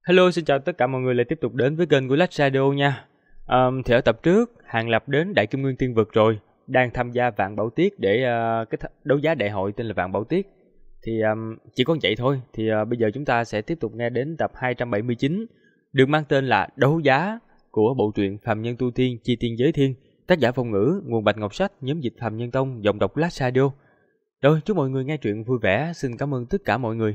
Hello, xin chào tất cả mọi người lại tiếp tục đến với kênh của Lách Radio nha. Thì ở tập trước, Hàng Lập đến Đại Kim Nguyên Tiên Vực rồi, đang tham gia Vạn Bảo Tiết để đấu giá đại hội tên là Vạn Bảo Tiết. Thì chỉ có vậy thôi, thì bây giờ chúng ta sẽ tiếp tục nghe đến tập 279, được mang tên là Đấu giá của bộ truyện Phàm Nhân Tu Tiên Chi Tiên Giới Thiên, tác giả Phong Ngữ, nguồn Bạch Ngọc Sách, nhóm dịch Phàm Nhân Tông, giọng đọc Lách Radio. Rồi, chúc mọi người nghe truyện vui vẻ, xin cảm ơn tất cả mọi người.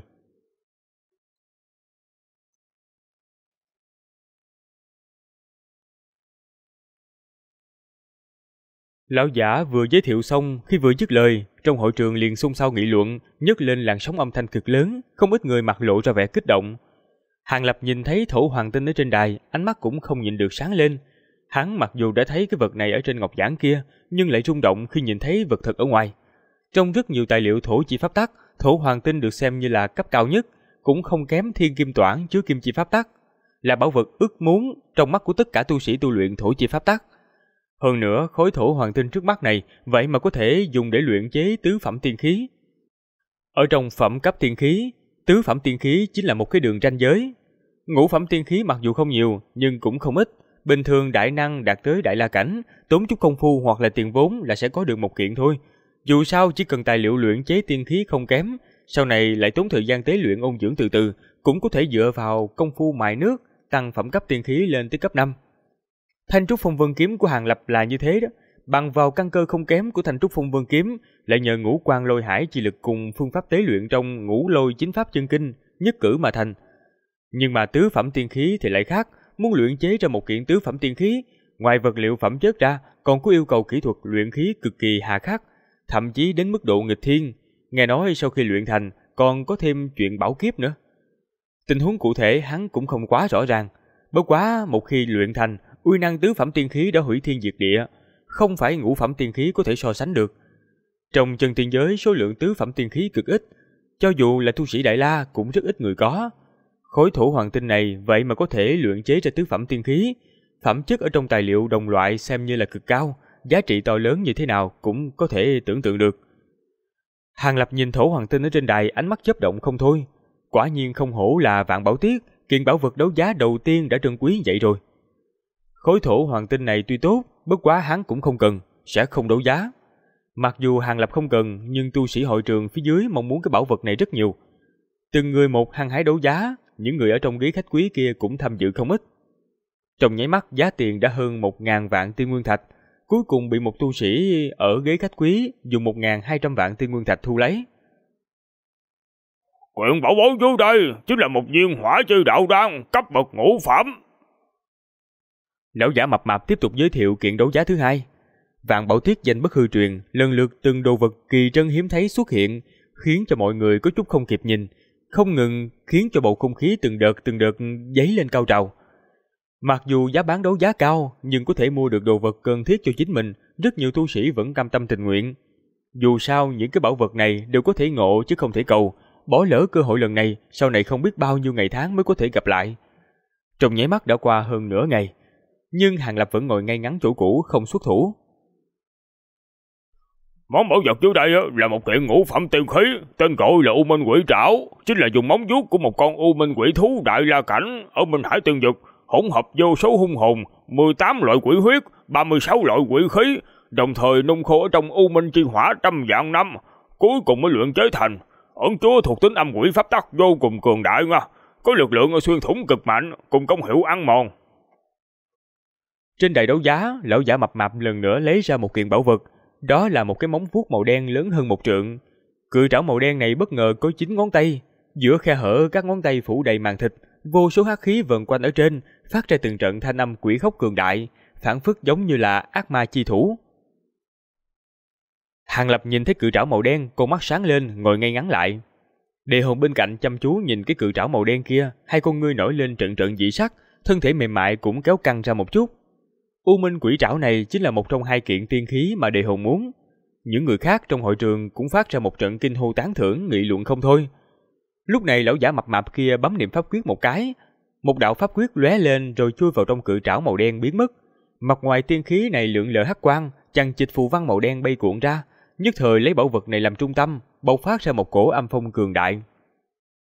Lão giả vừa giới thiệu xong, khi vừa dứt lời, trong hội trường liền xôn xao nghị luận, nhấc lên làn sóng âm thanh cực lớn, không ít người mặt lộ ra vẻ kích động. Hàng Lập nhìn thấy Thổ Hoàng Tinh ở trên đài, ánh mắt cũng không nhịn được sáng lên. Hắn mặc dù đã thấy cái vật này ở trên ngọc giản kia, nhưng lại rung động khi nhìn thấy vật thật ở ngoài. Trong rất nhiều tài liệu thổ chi pháp tắc, Thổ Hoàng Tinh được xem như là cấp cao nhất, cũng không kém Thiên Kim Toản chứa kim chi pháp tắc, là bảo vật ước muốn trong mắt của tất cả tu sĩ tu luyện thổ chi pháp tắc. Hơn nữa, khối Thổ Hoàng Tinh trước mắt này vậy mà có thể dùng để luyện chế tứ phẩm tiên khí. Ở trong phẩm cấp tiên khí, tứ phẩm tiên khí chính là một cái đường ranh giới. Ngũ phẩm tiên khí mặc dù không nhiều, nhưng cũng không ít. Bình thường đại năng đạt tới đại la cảnh, tốn chút công phu hoặc là tiền vốn là sẽ có được một kiện thôi. Dù sao chỉ cần tài liệu luyện chế tiên khí không kém, sau này lại tốn thời gian tế luyện ôn dưỡng từ từ, cũng có thể dựa vào công phu mài nước, tăng phẩm cấp tiên khí lên tới cấp 5. Thanh trúc phong vân kiếm của Hàng Lập là như thế đó, bằng vào căn cơ không kém của thanh trúc phong vân kiếm, lại nhờ ngũ quan lôi hải chi lực cùng phương pháp tế luyện trong ngũ lôi chính pháp chân kinh, nhất cử mà thành. Nhưng mà tứ phẩm tiên khí thì lại khác, muốn luyện chế ra một kiện tứ phẩm tiên khí, ngoài vật liệu phẩm chất ra, còn có yêu cầu kỹ thuật luyện khí cực kỳ hà khắc, thậm chí đến mức độ nghịch thiên. Nghe nói sau khi luyện thành, còn có thêm chuyện bảo kiếp nữa. Tình huống cụ thể hắn cũng không quá rõ ràng, bất quá một khi luyện thành, uy năng tứ phẩm tiên khí đã hủy thiên diệt địa, không phải ngũ phẩm tiên khí có thể so sánh được. Trong chân tiên giới số lượng tứ phẩm tiên khí cực ít, cho dù là tu sĩ Đại La cũng rất ít người có. Khối Thổ Hoàng Tinh này vậy mà có thể luyện chế ra tứ phẩm tiên khí, phẩm chất ở trong tài liệu đồng loại xem như là cực cao, giá trị to lớn như thế nào cũng có thể tưởng tượng được. Hàng Lập nhìn Thổ Hoàng Tinh ở trên đài, ánh mắt chớp động không thôi. Quả nhiên không hổ là Vạn Bảo Tiết, kiện bảo vật đấu giá đầu tiên đã trân quý vậy rồi. Khối Thổ Hoàng Tinh này tuy tốt, bất quá hắn cũng không cần, sẽ không đấu giá. Mặc dù Hàng Lập không cần, nhưng tu sĩ hội trường phía dưới mong muốn cái bảo vật này rất nhiều. Từng người một hăng hái đấu giá, những người ở trong ghế khách quý kia cũng tham dự không ít. Trong nháy mắt giá tiền đã hơn 1.000 vạn tiên nguyên thạch, cuối cùng bị một tu sĩ ở ghế khách quý dùng 1.200 vạn tiên nguyên thạch thu lấy. Quyển bảo bối dưới đây chính là một viên hỏa chi đạo đan cấp bậc ngũ phẩm. Lão giả mập mạp tiếp tục giới thiệu kiện đấu giá thứ hai. Vạn Bảo Tiết danh bất hư truyền, lần lượt từng đồ vật kỳ trân hiếm thấy xuất hiện, khiến cho mọi người có chút không kịp nhìn, không ngừng khiến cho bầu không khí từng đợt dấy lên cao trào. Mặc dù giá bán đấu giá cao, nhưng có thể mua được đồ vật cần thiết cho chính mình, rất nhiều tu sĩ vẫn cam tâm tình nguyện. Dù sao những cái bảo vật này đều có thể ngộ chứ không thể cầu, bỏ lỡ cơ hội lần này, sau này không biết bao nhiêu ngày tháng mới có thể gặp lại. Trong nháy mắt đã qua hơn nửa ngày, nhưng Hàng Lập vẫn ngồi ngay ngắn chỗ cũ không xuất thủ. Món bảo vật dưới đây là một kiện ngũ phẩm tiên khí, tên gọi là U Minh Quỷ Trảo, chính là dùng móng vuốt của một con U Minh Quỷ thú đại la cảnh ở Minh Hải Tiên Vực, hỗn hợp vô số hung hồn, 18 loại quỷ huyết, 36 loại quỷ khí, đồng thời nung khô ở trong U Minh chi hỏa trăm vạn năm, cuối cùng mới luyện chế thành. Ẩn chứa thuộc tính âm quỷ pháp tắc vô cùng cường đại nha, có lực lượng xuyên thủng cực mạnh, cùng công hiệu ăn mòn. Trên đài đấu giá, lão giả mập mạp lần nữa lấy ra một kiện bảo vật, đó là một cái móng vuốt màu đen lớn hơn 1 trượng. Cự trảo màu đen này bất ngờ có 9 ngón tay, giữa khe hở các ngón tay phủ đầy màng thịt, vô số hắc khí vần quanh ở trên, phát ra từng trận thanh âm quỷ khóc cường đại, phảng phất giống như là ác ma chi thủ. Hàng Lập nhìn thấy cự trảo màu đen, con mắt sáng lên, ngồi ngay ngắn lại. Đề Hồn bên cạnh chăm chú nhìn cái cự trảo màu đen kia, hai con ngươi nổi lên trận trận dị sắc, thân thể mềm mại cũng kéo căng ra một chút. U Minh Quỷ Trảo này chính là một trong 2 kiện tiên khí mà Đề Hồn muốn. Những người khác trong hội trường cũng phát ra một trận kinh hô tán thưởng, nghị luận không thôi. Lúc này lão giả mập mạp kia bấm niệm pháp quyết một cái, một đạo pháp quyết lóe lên rồi chui vào trong cự trảo màu đen biến mất. Mặt ngoài tiên khí này lượn lờ hắc quang, chằng chịt phù văn màu đen bay cuộn ra, nhất thời lấy bảo vật này làm trung tâm, bộc phát ra một cổ âm phong cường đại.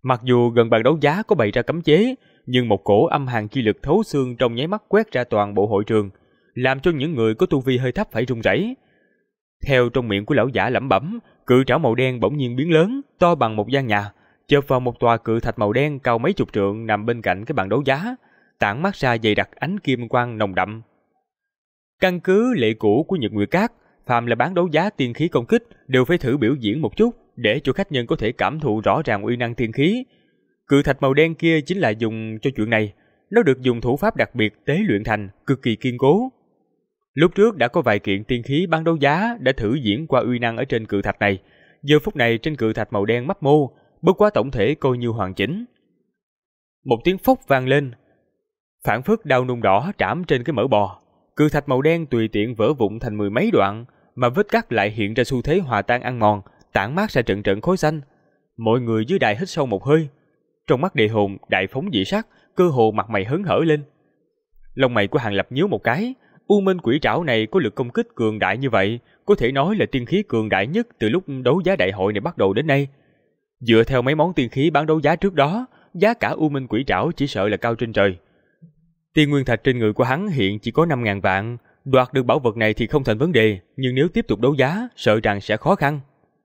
Mặc dù gần bàn đấu giá có bày ra cấm chế, nhưng một cổ âm hàn chi lực thấu xương trong nháy mắt quét ra toàn bộ hội trường, làm cho những người có tu vi hơi thấp phải run rẩy. Theo trong miệng của lão giả lẩm bẩm, cự trảo màu đen bỗng nhiên biến lớn, to bằng một gian nhà, chộp vào một tòa cự thạch màu đen cao mấy chục trượng nằm bên cạnh cái bàn đấu giá, tản mát ra dày đặc ánh kim quang nồng đậm. Căn cứ lệ cũ của Nhật Nguyệt Các, phàm là bán đấu giá tiên khí công kích đều phải thử biểu diễn một chút để cho khách nhân có thể cảm thụ rõ ràng uy năng tiên khí. Cự thạch màu đen kia chính là dùng cho chuyện này, nó được dùng thủ pháp đặc biệt tế luyện thành, cực kỳ kiên cố. Lúc trước đã có vài kiện tiên khí bán đấu giá đã thử diễn qua uy năng ở trên cự thạch này, giờ phút này trên cự thạch màu đen mấp mô, bất quá tổng thể coi như hoàn chỉnh. Một tiếng phốc vang lên, phảng phất đao nung đỏ trảm trên cái mỡ bò, cự thạch màu đen tùy tiện vỡ vụn thành mười mấy đoạn, mà vết cắt lại hiện ra xu thế hòa tan ăn mòn, tản mát ra trận trận khói xanh. Mọi người dưới đài hít sâu một hơi, trong mắt Đề Hồn đại phóng dị sắc, cơ hồ mặt mày hớn hở lên. Lông mày của Hàng Lập nhíu một cái, U Minh Quỷ Trảo này có lực công kích cường đại như vậy, có thể nói là tiên khí cường đại nhất từ lúc đấu giá đại hội này bắt đầu đến nay. Dựa theo mấy món tiên khí bán đấu giá trước đó, giá cả U Minh Quỷ Trảo chỉ sợ là cao trên trời. Tiên nguyên thạch trên người của hắn hiện chỉ có 5.000 vạn, đoạt được bảo vật này thì không thành vấn đề, nhưng nếu tiếp tục đấu giá, sợ rằng sẽ khó khăn.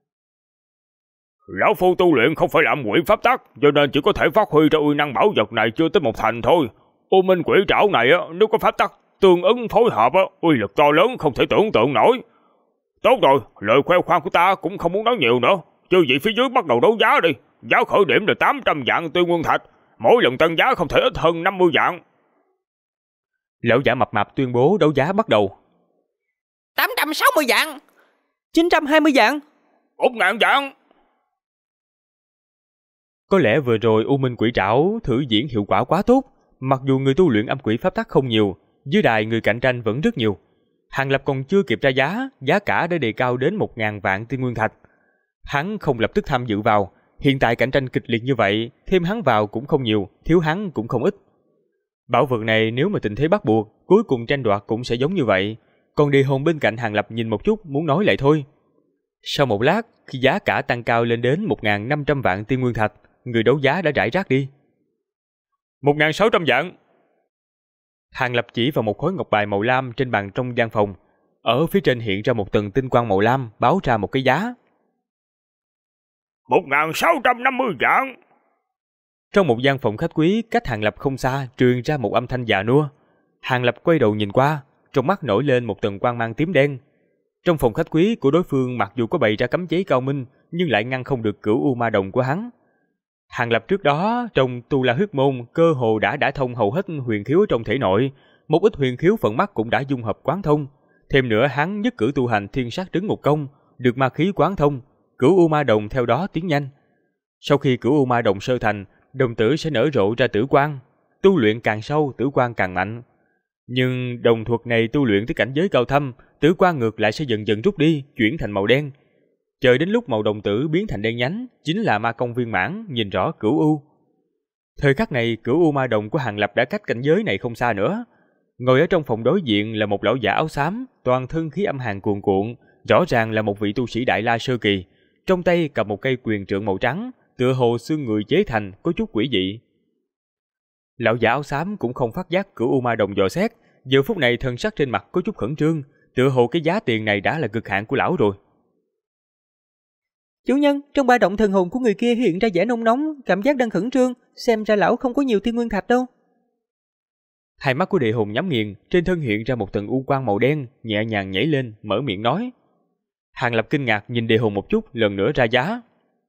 Lão phu tu luyện không phải làm quỷ pháp tắc, cho nên chỉ có thể phát huy ra uy năng bảo vật này chưa tới một thành thôi. U Minh Quỷ Trảo này nếu có pháp tắc tương ứng phối hợp uy lực to lớn không thể tưởng tượng nổi. Tốt rồi, lời khoe khoang của ta cũng không muốn nói nhiều nữa. Chư vị phía dưới bắt đầu đấu giá đi. Giá khởi điểm là 800 vạn tiên nguyên thạch, mỗi lần tăng giá không thể ít hơn 50 vạn. Lão giả mập mạp tuyên bố đấu giá bắt đầu. 860 vạn, 920 vạn, 1.000 vạn. Có lẽ vừa rồi U Minh Quỷ Trảo thử diễn hiệu quả quá tốt, mặc dù người tu luyện âm quỷ pháp tắc không nhiều, dưới đài người cạnh tranh vẫn rất nhiều. Hàng Lập còn chưa kịp ra giá cả đã đề cao đến 1.000 vạn tiên nguyên thạch. Hắn không lập tức tham dự vào, hiện tại cạnh tranh kịch liệt như vậy, thêm hắn vào cũng không nhiều, thiếu hắn cũng không ít. Bảo vật này nếu mà tình thế bắt buộc, cuối cùng tranh đoạt cũng sẽ giống như vậy. Còn Đề Hồn bên cạnh Hàng Lập nhìn một chút muốn nói lại thôi. Sau một lát, khi giá cả tăng cao lên đến 1.500 vạn tiên nguyên thạch, người đấu giá đã rải rác đi. 1.600 vạn. Hàng Lập chỉ vào một khối ngọc bài màu lam trên bàn trong gian phòng. Ở phía trên hiện ra một tầng tinh quang màu lam báo ra một cái giá. 1.650 vạn. Trong một gian phòng khách quý cách Hàng Lập không xa truyền ra một âm thanh già nua. Hàng Lập quay đầu nhìn qua, trong mắt nổi lên một tầng quang mang tím đen. Trong phòng khách quý của đối phương mặc dù có bày ra cấm chế cao minh, nhưng lại ngăn không được cửu u ma đồng của hắn. Hàng Lập trước đó trong tu la huyết môn cơ hồ đã thông hầu hết huyền khiếu trong thể nội, một ít huyền khiếu phần mắt cũng đã dung hợp quán thông. Thêm nữa hắn nhất cử tu hành thiên sát trấn ngục công, được ma khí quán thông, cửu u ma đồng theo đó tiến nhanh. Sau khi cửu u ma đồng sơ thành, đồng tử sẽ nở rộ ra tử quang, tu luyện càng sâu tử quang càng mạnh. Nhưng đồng thuật này tu luyện tới cảnh giới cao thâm, tử quang ngược lại sẽ dần dần rút đi, chuyển thành màu đen. Chờ đến lúc màu đồng tử biến thành đen nhánh, chính là ma công viên mãn, nhìn rõ cửu u. Thời khắc này, cửu u ma đồng của Hàng Lập đã cách cảnh giới này không xa nữa. Ngồi ở trong phòng đối diện là một lão giả áo xám, toàn thân khí âm hàn cuồn cuộn, rõ ràng là một vị tu sĩ Đại La sơ kỳ, trong tay cầm một cây quyền trượng màu trắng, tựa hồ xương người chế thành, có chút quỷ dị. Lão giả áo xám cũng không phát giác cửu u ma đồng dò xét, giờ phút này thần sắc trên mặt có chút khẩn trương, tựa hồ cái giá tiền này đã là cực hạn của lão rồi. Chủ nhân, trong ba động thần hồn của người kia hiện ra vẻ nôn nóng, cảm giác đang khẩn trương, xem ra lão không có nhiều tiên nguyên thạch đâu. Hai mắt của Địa Hồn nhắm nghiền, trên thân hiện ra một tầng u quang màu đen, nhẹ nhàng nhảy lên, mở miệng nói. Hàng Lập kinh ngạc nhìn Địa Hồn một chút, lần nữa ra giá.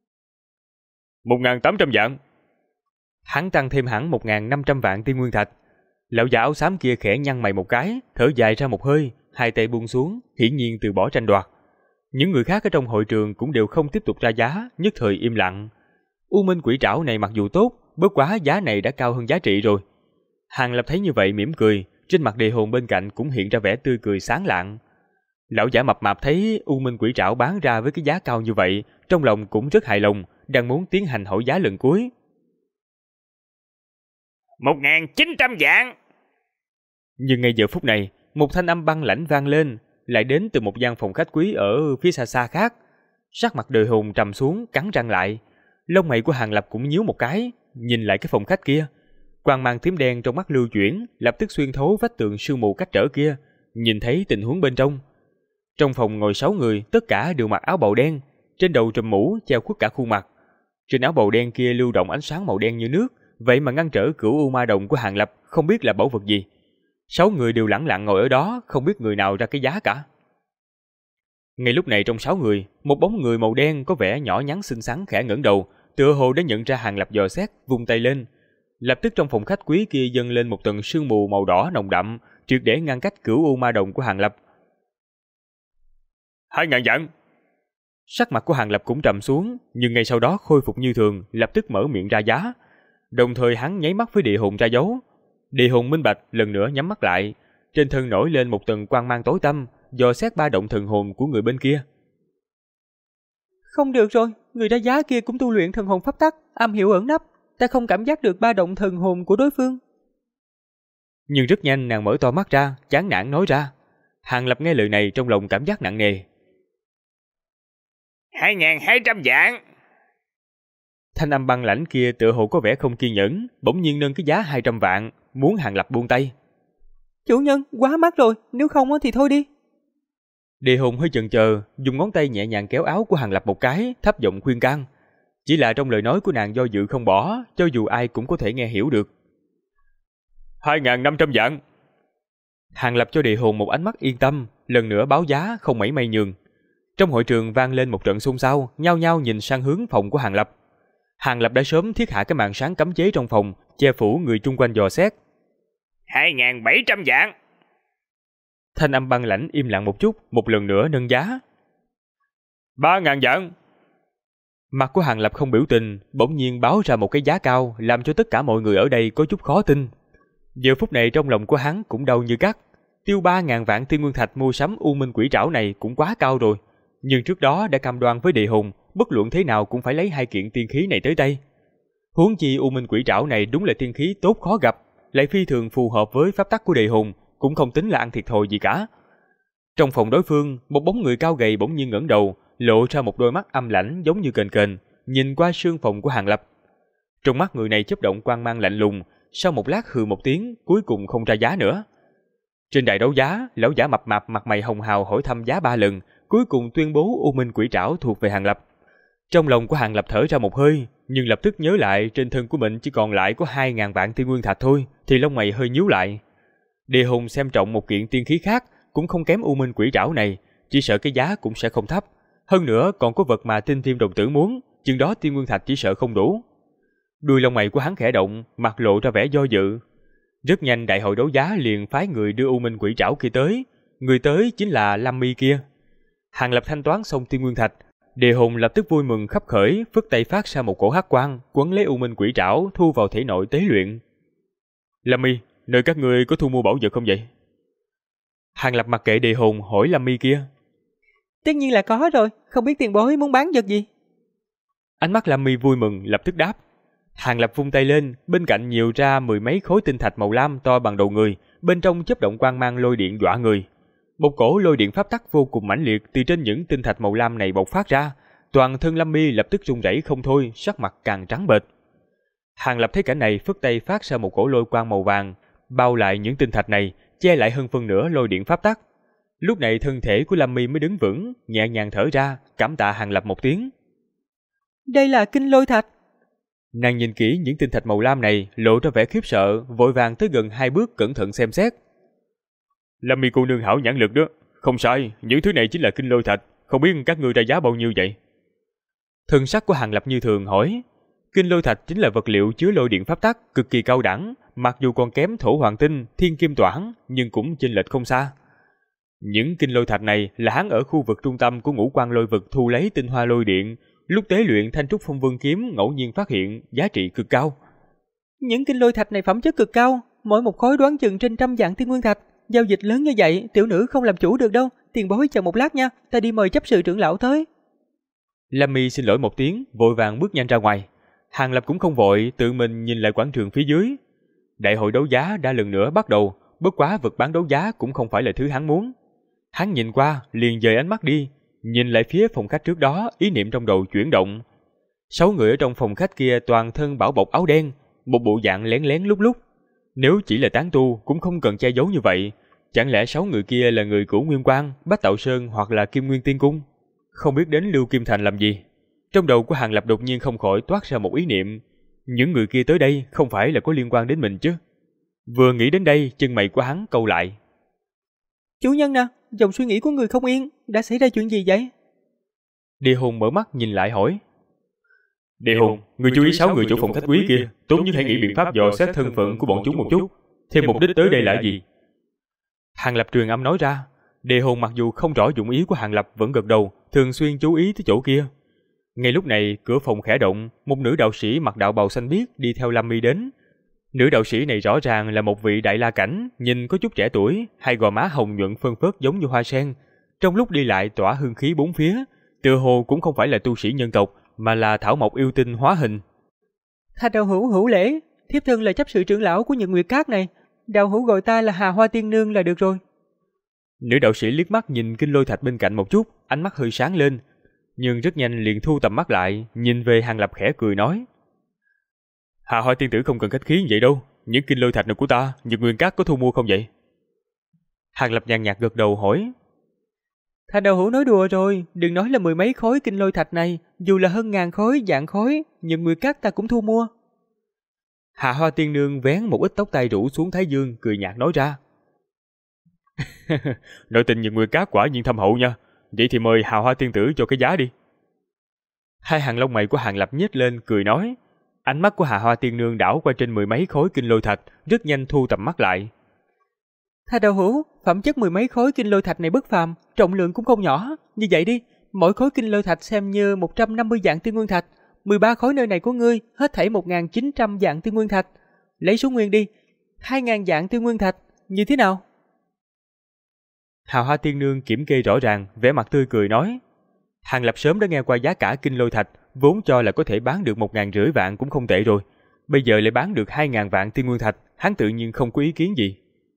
1.800 vạn. Hắn tăng thêm hẳn 1.500 vạn tiên nguyên thạch. Lão giả áo xám kia khẽ nhăn mày một cái, thở dài ra một hơi, hai tay buông xuống, hiển nhiên từ bỏ tranh đoạt. Những người khác ở trong hội trường cũng đều không tiếp tục ra giá, nhất thời im lặng. U Minh Quỷ Trảo này mặc dù tốt, bất quá giá này đã cao hơn giá trị rồi. Hàng Lập thấy như vậy mỉm cười, trên mặt Địa Hồn bên cạnh cũng hiện ra vẻ tươi cười sáng lạng. Lão giả mập mạp thấy U Minh Quỷ Trảo bán ra với cái giá cao như vậy, trong lòng cũng rất hài lòng, đang muốn tiến hành hỏi giá lần cuối. 1.900 vạn. Nhưng ngay giờ phút này, một thanh âm băng lãnh vang lên, lại đến từ một gian phòng khách quý ở phía xa xa khác. Sắc mặt Địa Hồn trầm xuống, cắn răng lại. Lông mày của Hàng Lập cũng nhíu một cái, nhìn lại cái phòng khách kia. Quang mang tím đen trong mắt lưu chuyển, lập tức xuyên thấu vách tường sương mù cách trở kia, nhìn thấy tình huống bên trong. Trong phòng ngồi 6 người, tất cả đều mặc áo bào đen, trên đầu trùm mũ che khuất cả khuôn mặt. Trên áo bào đen kia lưu động ánh sáng màu đen như nước, vậy mà ngăn trở cửu u ma đồng của Hàng Lập không biết là bảo vật gì. 6 người đều lẳng lặng ngồi ở đó, không biết người nào ra cái giá cả. Ngay lúc này trong 6 người, một bóng người màu đen có vẻ nhỏ nhắn xinh xắn khẽ ngẩng đầu, tựa hồ đã nhận ra Hàng Lập dò xét, vung tay lên. Lập tức trong phòng khách quý kia dâng lên một tầng sương mù màu đỏ nồng đậm, triệt để ngăn cách cửu u ma đồng của Hàng Lập. 2.000 vạn. Sắc mặt của Hàng Lập cũng trầm xuống, nhưng ngay sau đó khôi phục như thường, lập tức mở miệng ra giá. Đồng thời hắn nháy mắt với địa hồn ra dấu. Địa hồn minh bạch lần nữa nhắm mắt lại, trên thân nổi lên một tầng quang mang tối tăm, dò xét ba động thần hồn của người bên kia. Không được rồi, người ra giá kia cũng tu luyện thần hồn pháp tắc, am hiểu ẩn nấp, ta không cảm giác được ba động thần hồn của đối phương. Nhưng rất nhanh nàng mở to mắt ra, chán nản nói ra. Hàng Lập nghe lời này trong lòng cảm giác nặng nề. 2.200 vạn. Thanh âm băng lãnh kia tựa hồ có vẻ không kiên nhẫn, bỗng nhiên nâng cái giá 200 vạn, muốn Hàng Lập buông tay. Chủ nhân, quá mắc rồi, nếu không thì thôi đi. Địa hồn hơi chần chờ, dùng ngón tay nhẹ nhàng kéo áo của Hàng Lập một cái, thấp giọng khuyên can. Chỉ là trong lời nói của nàng do dự không bỏ, cho dù ai cũng có thể nghe hiểu được. 2.500 vạn. Hàng Lập cho địa hồn một ánh mắt yên tâm, lần nữa báo giá không mảy may nhường. Trong hội trường vang lên một trận xôn xao, nhao nhao nhìn sang hướng phòng của Hàng Lập. Hàng Lập đã sớm thiết hạ cái màn sáng cấm chế trong phòng, che phủ người chung quanh dò xét. 2.700 vạn. Thanh âm băng lãnh im lặng một chút, một lần nữa nâng giá. 3.000 vạn. Mặt của Hàng Lập không biểu tình, bỗng nhiên báo ra một cái giá cao, làm cho tất cả mọi người ở đây có chút khó tin. Giờ phút này trong lòng của hắn cũng đau như cắt. Tiêu 3.000 vạn tiên nguyên thạch mua sắm U Minh Quỷ Trảo này cũng quá cao rồi. Nhưng trước đó đã cam đoan với địa hồn, bất luận thế nào cũng phải lấy 2 kiện tiên khí này tới tay. Huống chi U Minh Quỷ Trảo này đúng là tiên khí tốt khó gặp, lại phi thường phù hợp với pháp tắc của địa hồn, cũng không tính là ăn thiệt thòi gì cả. Trong phòng đối phương, một bóng người cao gầy bỗng nhiên ngẩng đầu, lộ ra một đôi mắt âm lãnh giống như kềnh kềnh, nhìn qua sương phòng của Hàng Lập. Trong mắt người này chớp động quang mang lạnh lùng, sau một lát hừ một tiếng, cuối cùng không ra giá nữa. Trên đài đấu giá, lão giả mập mạp mặt mày hồng hào hỏi thăm giá 3 lần, cuối cùng tuyên bố U Minh Quỷ Trảo thuộc về Hàng Lập. Trong lòng của Hàng Lập thở ra một hơi, nhưng lập tức nhớ lại trên thân của mình chỉ còn lại có 2.000 vạn tiên nguyên thạch thôi, thì lông mày hơi nhíu lại. Địa hồn xem trọng một kiện tiên khí khác, cũng không kém U Minh Quỷ Trảo này, chỉ sợ cái giá cũng sẽ không thấp. Hơn nữa còn có vật mà Tinh Thiên đồng tử muốn, chừng đó tiên nguyên thạch chỉ sợ không đủ. Đuôi lông mày của hắn khẽ động, mặt lộ ra vẻ do dự. Rất nhanh đại hội đấu giá liền phái người đưa U Minh Quỷ Trảo kia tới, người tới chính là Lâm Mi kia. Hàng Lập thanh toán xong tiên nguyên thạch, địa hồn lập tức vui mừng khắp khởi, phất tay phát ra một cổ hắc quang, quấn lấy U Minh Quỷ Trảo thu vào thể nội tế luyện. Lâm Mi, nơi các ngươi có thu mua bảo vật không vậy? Hàng Lập mặc kệ địa hồn hỏi Lâm Mi kia. Tất nhiên là có rồi, không biết tiền bối muốn bán vật gì. Ánh mắt Lâm Mi vui mừng lập tức đáp. Hàng Lập vung tay lên, bên cạnh nhiều ra 10 mấy khối tinh thạch màu lam to bằng đầu người, bên trong chớp động quang mang lôi điện dọa người. Một cổ lôi điện pháp tắc vô cùng mãnh liệt từ trên những tinh thạch màu lam này bộc phát ra, toàn thân Lâm Mi lập tức run rẩy không thôi, sắc mặt càng trắng bệch. Hàng Lập thấy cảnh này phất tay phát ra một cổ lôi quang màu vàng, bao lại những tinh thạch này, che lại hơn phân nửa lôi điện pháp tắc. Lúc này thân thể của Lâm Mi mới đứng vững, nhẹ nhàng thở ra, cảm tạ Hàng Lập một tiếng. Đây là kinh lôi thạch. Nàng nhìn kỹ những tinh thạch màu lam này, lộ ra vẻ khiếp sợ, vội vàng tới gần 2 bước cẩn thận xem xét. Lâm Mi cô nương hảo nhãn lực đó, không sai, những thứ này chính là kinh lôi thạch, không biết các ngươi ra giá bao nhiêu vậy? Thân sắc của Hàng Lập như thường hỏi. Kinh lôi thạch chính là vật liệu chứa lôi điện pháp tắc, cực kỳ cao đẳng, mặc dù còn kém thổ hoàng tinh, thiên kim toản, nhưng cũng chênh lệch không xa. Những kinh lôi thạch này là hắn ở khu vực trung tâm của Ngũ Quang Lôi vực thu lấy tinh hoa lôi điện, lúc tế luyện Thanh Trúc Phong Vân kiếm ngẫu nhiên phát hiện giá trị cực cao. Những kinh lôi thạch này phẩm chất cực cao, mỗi một khối đoán chừng trên 100 vạn tiên nguyên thạch, giao dịch lớn như vậy, tiểu nữ không làm chủ được đâu, tiền bối chờ một lát nha, ta đi mời chấp sự trưởng lão tới. Lâm Mi xin lỗi một tiếng, vội vàng bước nhanh ra ngoài. Hàng Lập cũng không vội, tự mình nhìn lại quảng trường phía dưới. Đại hội đấu giá đã lần nữa bắt đầu, bất quá vật bán đấu giá cũng không phải là thứ hắn muốn. Hắn nhìn qua, liền dời ánh mắt đi, nhìn lại phía phòng khách trước đó, ý niệm trong đầu chuyển động. 6 người ở trong phòng khách kia toàn thân bảo bọc áo đen, một bộ dạng lén lén lúc lúc. Nếu chỉ là tán tu cũng không cần che giấu như vậy. Chẳng lẽ 6 người kia là người của Nguyên Quang, Bách Tạo Sơn hoặc là Kim Nguyên Tiên Cung? Không biết đến Lưu Kim Thành làm gì? Trong đầu của Hàng Lập đột nhiên không khỏi toát ra một ý niệm. Những người kia tới đây không phải là có liên quan đến mình chứ? Vừa nghĩ đến đây, chân mày của hắn cau lại. Chủ nhân nè, dòng suy nghĩ của người không yên, đã xảy ra chuyện gì vậy? Địa Hùng mở mắt nhìn lại hỏi. Địa Hùng, người chú ý 6 người chủ phòng khách quý kia, tốt nhất hãy nghĩ biện pháp dò xét thân phận của bọn chúng một chút. Thêm mục đích tới đây là gì? Hàng Lập truyền âm nói ra. Địa Hùng mặc dù không rõ dụng ý của Hàng Lập vẫn gật đầu, thường xuyên chú ý tới chỗ kia. Ngay lúc này, cửa phòng khẽ động, một nữ đạo sĩ mặc đạo bào xanh biếc đi theo Lâm Mi đến. Nữ đạo sĩ này rõ ràng là một vị đại la cảnh, nhìn có chút trẻ tuổi, hai gò má hồng nhuận phân phớt giống như hoa sen. Trong lúc đi lại tỏa hương khí bốn phía, tựa hồ cũng không phải là tu sĩ nhân tộc, mà là thảo mộc yêu tinh hóa hình. Thạch đạo hữu hữu lễ, thiếp thân là chấp sự trưởng lão của Nhật Nguyệt Các này. Đạo hữu gọi ta là Hà Hoa Tiên Nương là được rồi. Nữ đạo sĩ liếc mắt nhìn kinh lôi thạch bên cạnh một chút, ánh mắt hơi sáng lên. Nhưng rất nhanh liền thu tầm mắt lại, nhìn về Hàng Lập khẽ cười nói. Hà Hoa tiên tử không cần khách khí như vậy đâu. Những kinh lôi thạch này của ta, Nhật Nguyên Các có thu mua không vậy? Hàng Lập nhàn nhạt gật đầu hỏi. Thạch đạo hữu nói đùa rồi, đừng nói là 10 mấy khối kinh lôi thạch này, dù là hơn 1000 khối dạng khối, Nhật Nguyệt Các ta cũng thu mua. Hà Hoa tiên nương vén một ít tóc tai rủ xuống thái dương, cười nhạt nói ra. Nội tình Nhật Nguyệt Các quả nhiên thâm hậu nha. Vậy thì mời Hà Hoa tiên tử cho cái giá đi. Hai hàng lông mày của Hàng Lập nhếch lên cười nói. Ánh mắt của Hà Hoa tiên nương đảo qua trên 10 mấy khối kinh lôi thạch, rất nhanh thu tầm mắt lại. Thạch đạo hữu, phẩm chất 10 mấy khối kinh lôi thạch này bất phàm, trọng lượng cũng không nhỏ. Như vậy đi, mỗi khối kinh lôi thạch xem như 150 vạn tiên nguyên thạch, 13 khối nơi này của ngươi, hết thảy 1900 vạn tiên nguyên thạch. Lấy số nguyên đi, 2000 vạn tiên nguyên thạch, như thế nào? Hà Hoa tiên nương kiểm kê rõ ràng, vẻ mặt tươi cười nói. Hàng Lập sớm đã nghe qua giá cả kinh lôi thạch, vốn cho là có thể bán được 1.500 vạn cũng không tệ rồi. Bây giờ lại bán được 2.000 vạn tiên nguyên thạch, hắn tự nhiên không có ý kiến gì.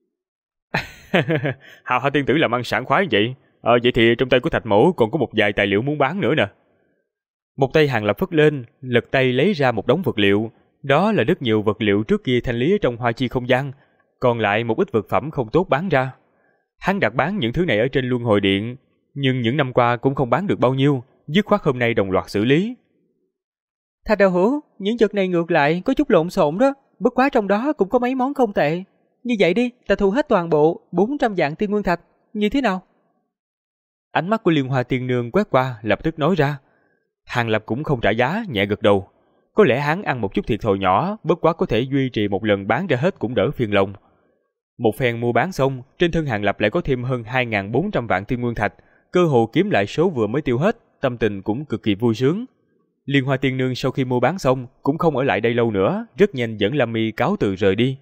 Hà Hoa tiên tử làm ăn sảng khoái vậy. Vậy thì trong tay của Thạch mỗ còn có một vài tài liệu muốn bán nữa nè. Một tay Hàng Lập phất lên, lật tay lấy ra một đống vật liệu. Đó là rất nhiều vật liệu trước kia thanh lý ở trong hoa chi không gian, còn lại một ít vật phẩm không tốt bán ra. Hắn đặt bán những thứ này ở trên Luân Hồi Điện, nhưng những năm qua cũng không bán được bao nhiêu, dứt khoát hôm nay đồng loạt xử lý. Thạch đạo hữu, những vật này ngược lại có chút lộn xộn đó, bất quá trong đó cũng có mấy món không tệ. Như vậy đi, ta thu hết toàn bộ 400 vạn tiên nguyên thạch, như thế nào? Ánh mắt của Liên Hoa tiên nương quét qua, lập tức nói ra. Hàng Lập cũng không trả giá, nhẹ gật đầu. Có lẽ hắn ăn một chút thiệt thòi nhỏ, bất quá có thể duy trì một lần bán ra hết cũng đỡ phiền lòng. Một phen mua bán xong, trên thân Hàng Lập lại có thêm hơn 2.400 vạn tiên nguyên thạch, cơ hồ kiếm lại số vừa mới tiêu hết, tâm tình cũng cực kỳ vui sướng. Liên Hoa tiên nương sau khi mua bán xong cũng không ở lại đây lâu nữa, rất nhanh dẫn Lâm Mi cáo từ rời đi.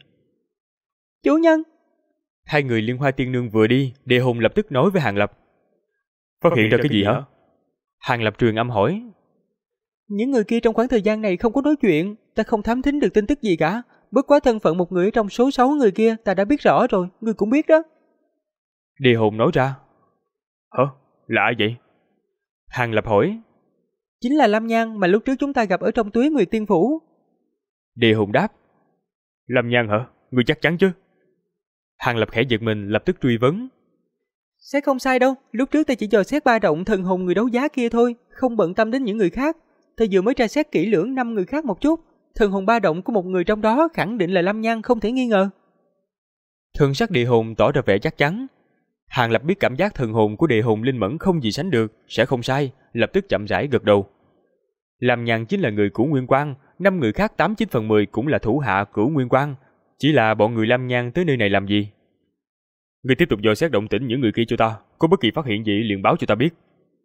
Chủ nhân! Hai người Liên Hoa tiên nương vừa đi, Địa Hùng lập tức nói với Hàng Lập. Phát hiện ra cái gì hả? Hàng Lập truyền âm hỏi. Những người kia trong khoảng thời gian này không có nói chuyện, ta không thám thính được tin tức gì cả. Bất quá thân phận một người trong số 6 người kia ta đã biết rõ rồi, ngươi cũng biết đó. Địa Hùng nói ra. Hả? Là ai vậy? Hàng Lập hỏi. Chính là Lâm Nhan mà lúc trước chúng ta gặp ở trong Tuế Nguyệt Tiên Phủ. Địa Hùng đáp. Lâm Nhan hả? Ngươi chắc chắn chứ? Hàng Lập khẽ giật mình, lập tức truy vấn. Sẽ không sai đâu, lúc trước ta chỉ dò xét 3 động thần hồn người đấu giá kia thôi, không bận tâm đến những người khác. Ta vừa mới tra xét kỹ lưỡng 5 người khác một chút, thần hồn 3 động của một người trong đó khẳng định là Lâm Nhan không thể nghi ngờ. Thần sắc Địa Hùng tỏ ra vẻ chắc chắn. Hàng Lập biết cảm giác thần hồn của Địa Hùng linh mẫn không gì sánh được, sẽ không sai, lập tức chậm rãi gật đầu. Lâm Nhan chính là người của Nguyên Quang, 5 người khác 89 phần 10 cũng là thủ hạ của Nguyên Quang. Chỉ là bọn người Lâm Nhan tới nơi này làm gì? Ngươi tiếp tục dò xét động tĩnh những người kia cho ta, có bất kỳ phát hiện gì liền báo cho ta biết.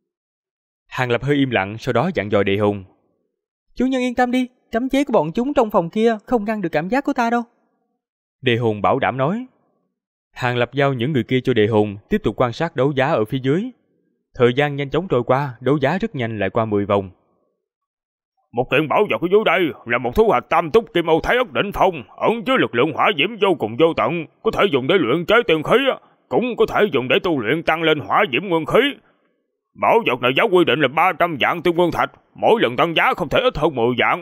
Hàng Lập hơi im lặng, sau đó dặn dò Địa Hùng. Chủ nhân yên tâm đi, cấm chế của bọn chúng trong phòng kia không ngăn được cảm giác của ta đâu. Địa Hùng bảo đảm nói. Hàng Lập giao những người kia cho Địa Hùng, tiếp tục quan sát đấu giá ở phía dưới. Thời gian nhanh chóng trôi qua, đấu giá rất nhanh lại qua 10 vòng. Một kiện bảo vật ở dưới đây là một thú hạch tam túc kim ô thái ốc đỉnh phong, ẩn chứa lực lượng hỏa diễm vô cùng vô tận, có thể dùng để luyện chế tiên khí, cũng có thể dùng để tu luyện tăng lên hỏa diễm nguyên khí. Bảo vật này giá quy định là 300 vạn tiên nguyên thạch, mỗi lần tăng giá không thể ít hơn 10 vạn.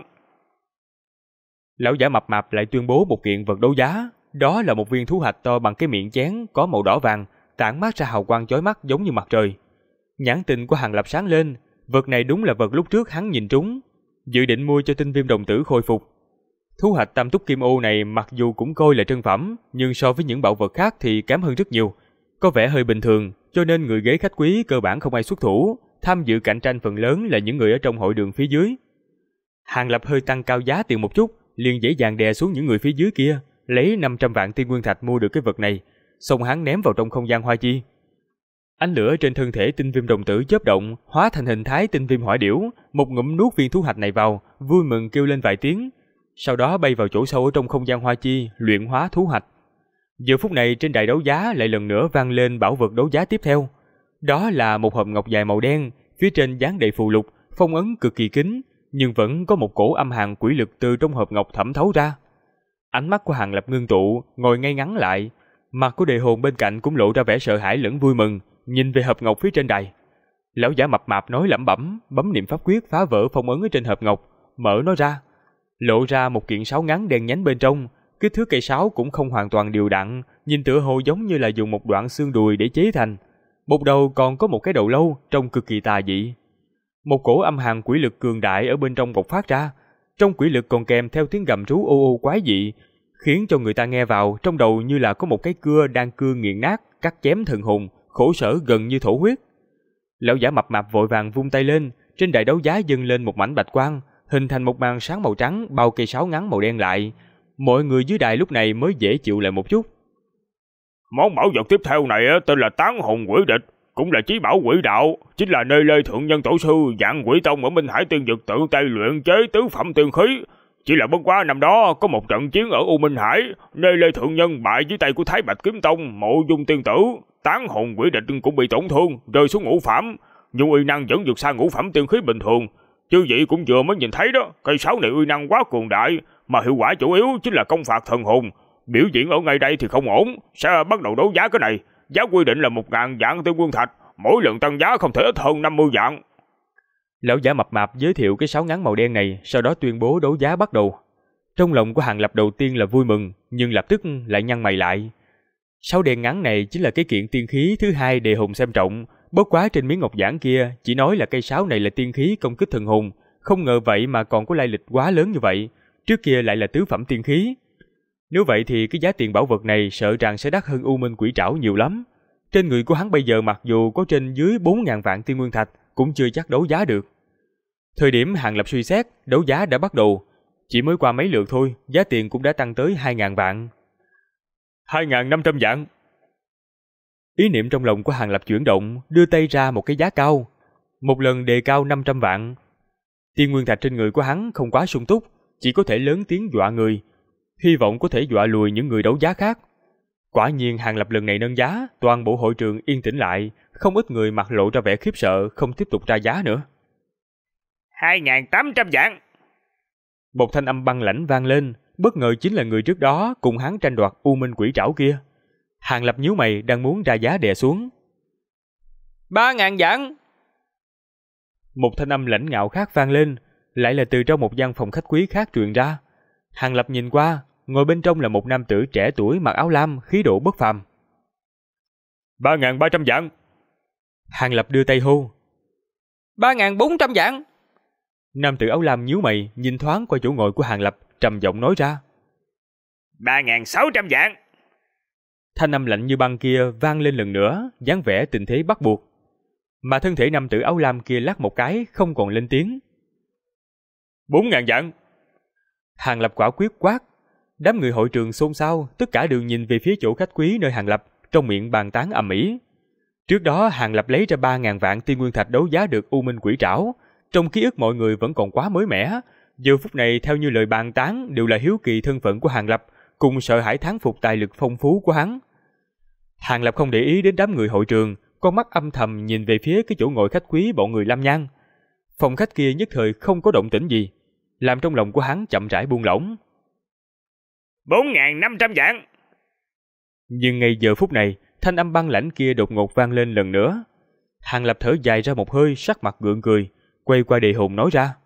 Lão giả mập mạp lại tuyên bố một kiện vật đấu giá. Đó là một viên thú hạch to bằng cái miệng chén, có màu đỏ vàng, tản mát ra hào quang chói mắt giống như mặt trời. Nhãn tình của Hàng Lập sáng lên, vật này đúng là vật lúc trước hắn nhìn trúng, dự định mua cho Tinh Viêm đồng tử khôi phục. Thú hạch tam túc kim ô này mặc dù cũng coi là trân phẩm, nhưng so với những bảo vật khác thì kém hơn rất nhiều, có vẻ hơi bình thường, cho nên người ghế khách quý cơ bản không ai xuất thủ, tham dự cạnh tranh phần lớn là những người ở trong hội đường phía dưới. Hàng Lập hơi tăng cao giá tiền một chút, liền dễ dàng đè xuống những người phía dưới kia, lấy 500 vạn tiên nguyên thạch mua được cái vật này, xong hắn ném vào trong không gian hoa chi. Ánh lửa trên thân thể Tinh Viêm đồng tử chớp động, hóa thành hình thái Tinh Viêm hỏa điểu, một ngụm nuốt viên thú hạch này vào, vui mừng kêu lên vài tiếng, sau đó bay vào chỗ sâu ở trong không gian hoa chi, luyện hóa thú hạch. Giờ phút này trên đài đấu giá lại lần nữa vang lên bảo vật đấu giá tiếp theo. Đó là một hộp ngọc dài màu đen, phía trên dán đầy phù lục, phong ấn cực kỳ kín, nhưng vẫn có một cổ âm hàn quỷ lực từ trong hộp ngọc thẩm thấu ra. Ánh mắt của Hàng Lập ngưng tụ, ngồi ngay ngắn lại, mặt của đề hồn bên cạnh cũng lộ ra vẻ sợ hãi lẫn vui mừng, nhìn về hộp ngọc phía trên đài. Lão giả mập mạp nói lẩm bẩm, bấm niệm pháp quyết phá vỡ phong ấn ở trên hộp ngọc, mở nó ra, lộ ra một kiện sáo ngắn đen nhánh bên trong. Kích thước cây sáo cũng không hoàn toàn đều đặn, nhìn tựa hồ giống như là dùng một đoạn xương đùi để chế thành. Một đầu còn có một cái đầu lâu, trông cực kỳ tà dị. Một cổ âm hàn quỷ lực cường đại ở bên trong bộc phát ra, trong quỷ lực còn kèm theo tiếng gầm rú ô ô quái dị, khiến cho người ta nghe vào trong đầu như là có một cái cưa đang cưa nghiền nát, cắt chém thần hồn, khổ sở gần như thổ huyết. Lão giả mập mạp vội vàng vung tay lên, trên đài đấu giá dâng lên một mảnh bạch quang, hình thành một màn sáng màu trắng bao cây sáo ngắn màu đen lại. Mọi người dưới đài lúc này mới dễ chịu lại một chút. Món bảo vật tiếp theo này tên là Tán Hồn Quỷ Địch, cũng là chí bảo quỷ đạo, chính là nơi Lê Thượng Nhân tổ sư Vạn Quỷ Tông ở Minh Hải Tiên Vực tự tay luyện chế tứ phẩm tiên khí. Chỉ là bất quá năm đó có một trận chiến ở U Minh Hải, nơi Lê Thượng Nhân bại dưới tay của Thái Bạch Kiếm Tông Mộ Dung tiên tử, Tán Hồn Quỷ Địch cũng bị tổn thương, rơi xuống ngũ phẩm, nhưng uy năng vẫn vượt xa ngũ phẩm tiên khí bình thường. Chư vị cũng vừa mới nhìn thấy đó, cây sáo này uy năng quá cường đại, mà hiệu quả chủ yếu chính là công phạt thần hồn. Biểu diễn ở ngay đây thì không ổn, sẽ bắt đầu đấu giá cái này. Giá quy định là 1.000 vạn tiên nguyên thạch, mỗi lần tăng giá không thể ít hơn 50 vạn. Lão giả mập mạp giới thiệu cái sáo ngắn màu đen này, sau đó tuyên bố đấu giá bắt đầu. Trong lòng của Hàng Lập đầu tiên là vui mừng, nhưng lập tức lại nhăn mày lại. Sáo đen ngắn này chính là cái kiện tiên khí thứ hai đề hồn xem trọng, bất quá trên miếng ngọc giản kia chỉ nói là cây sáo này là tiên khí công kích thần hồn, không ngờ vậy mà còn có lai lịch quá lớn như vậy, trước kia lại là tứ phẩm tiên khí. Nếu vậy thì cái giá tiền bảo vật này sợ rằng sẽ đắt hơn U Minh Quỷ Trảo nhiều lắm. Trên người của hắn bây giờ mặc dù có trên dưới 4.000 vạn tiên nguyên thạch cũng chưa chắc đấu giá được. Thời điểm Hàng Lập suy xét, đấu giá đã bắt đầu. Chỉ mới qua mấy lượt thôi, giá tiền cũng đã tăng tới 2.000 vạn. 2.500 vạn. Ý niệm trong lòng của Hàng Lập chuyển động, đưa tay ra một cái giá cao. Một lần đề cao 500 vạn. Tiên nguyên thạch trên người của hắn không quá sung túc, chỉ có thể lớn tiếng dọa người, hy vọng có thể dọa lùi những người đấu giá khác. Quả nhiên Hàng Lập lần này nâng giá, toàn bộ hội trường yên tĩnh lại, không ít người mặt lộ ra vẻ khiếp sợ, không tiếp tục ra giá nữa. 2.800 vạn. Một thanh âm băng lãnh vang lên, bất ngờ chính là người trước đó cùng hắn tranh đoạt U Minh Quỷ Trảo kia. Hàng Lập nhíu mày đang muốn ra giá đè xuống. 3.000 vạn. Một thanh âm lãnh ngạo khác vang lên, lại là từ trong một gian phòng khách quý khác truyền ra. Hàng Lập nhìn qua, ngồi bên trong là một nam tử trẻ tuổi mặc áo lam, khí độ bất phàm. 3.300 vạn. Hàng Lập đưa tay hô. 3.400 vạn. Nam tử áo lam nhíu mày, nhìn thoáng qua chỗ ngồi của Hàng Lập, trầm giọng nói ra. 3.600 vạn. Thanh âm lạnh như băng kia vang lên lần nữa, dáng vẻ tình thế bắt buộc. Mà thân thể nam tử áo lam kia lắc một cái, không còn lên tiếng. 4.000 vạn. Hàng Lập quả quyết quát. Đám người hội trường xôn xao, tất cả đều nhìn về phía chỗ khách quý nơi Hàng Lập, trong miệng bàn tán ầm ĩ. Trước đó Hàng Lập lấy ra 3.000 vạn tiên nguyên thạch đấu giá được U Minh Quỷ Trảo, trong ký ức mọi người vẫn còn quá mới mẻ. Giờ phút này theo như lời bàn tán đều là hiếu kỳ thân phận của Hàng Lập, cùng sợ hãi thán phục tài lực phong phú của hắn. Hàng Lập không để ý đến đám người hội trường, con mắt âm thầm nhìn về phía cái chỗ ngồi khách quý bọn người Lam Nhan. Phòng khách kia nhất thời không có động tĩnh gì, làm trong lòng của hắn chậm rãi buông lỏng. 4.500 vạn. Nhưng ngay giờ phút này, thanh âm băng lãnh kia đột ngột vang lên lần nữa. Hàng Lập thở dài ra một hơi, sắc mặt gượng cười, quay qua Đề Hồn nói ra.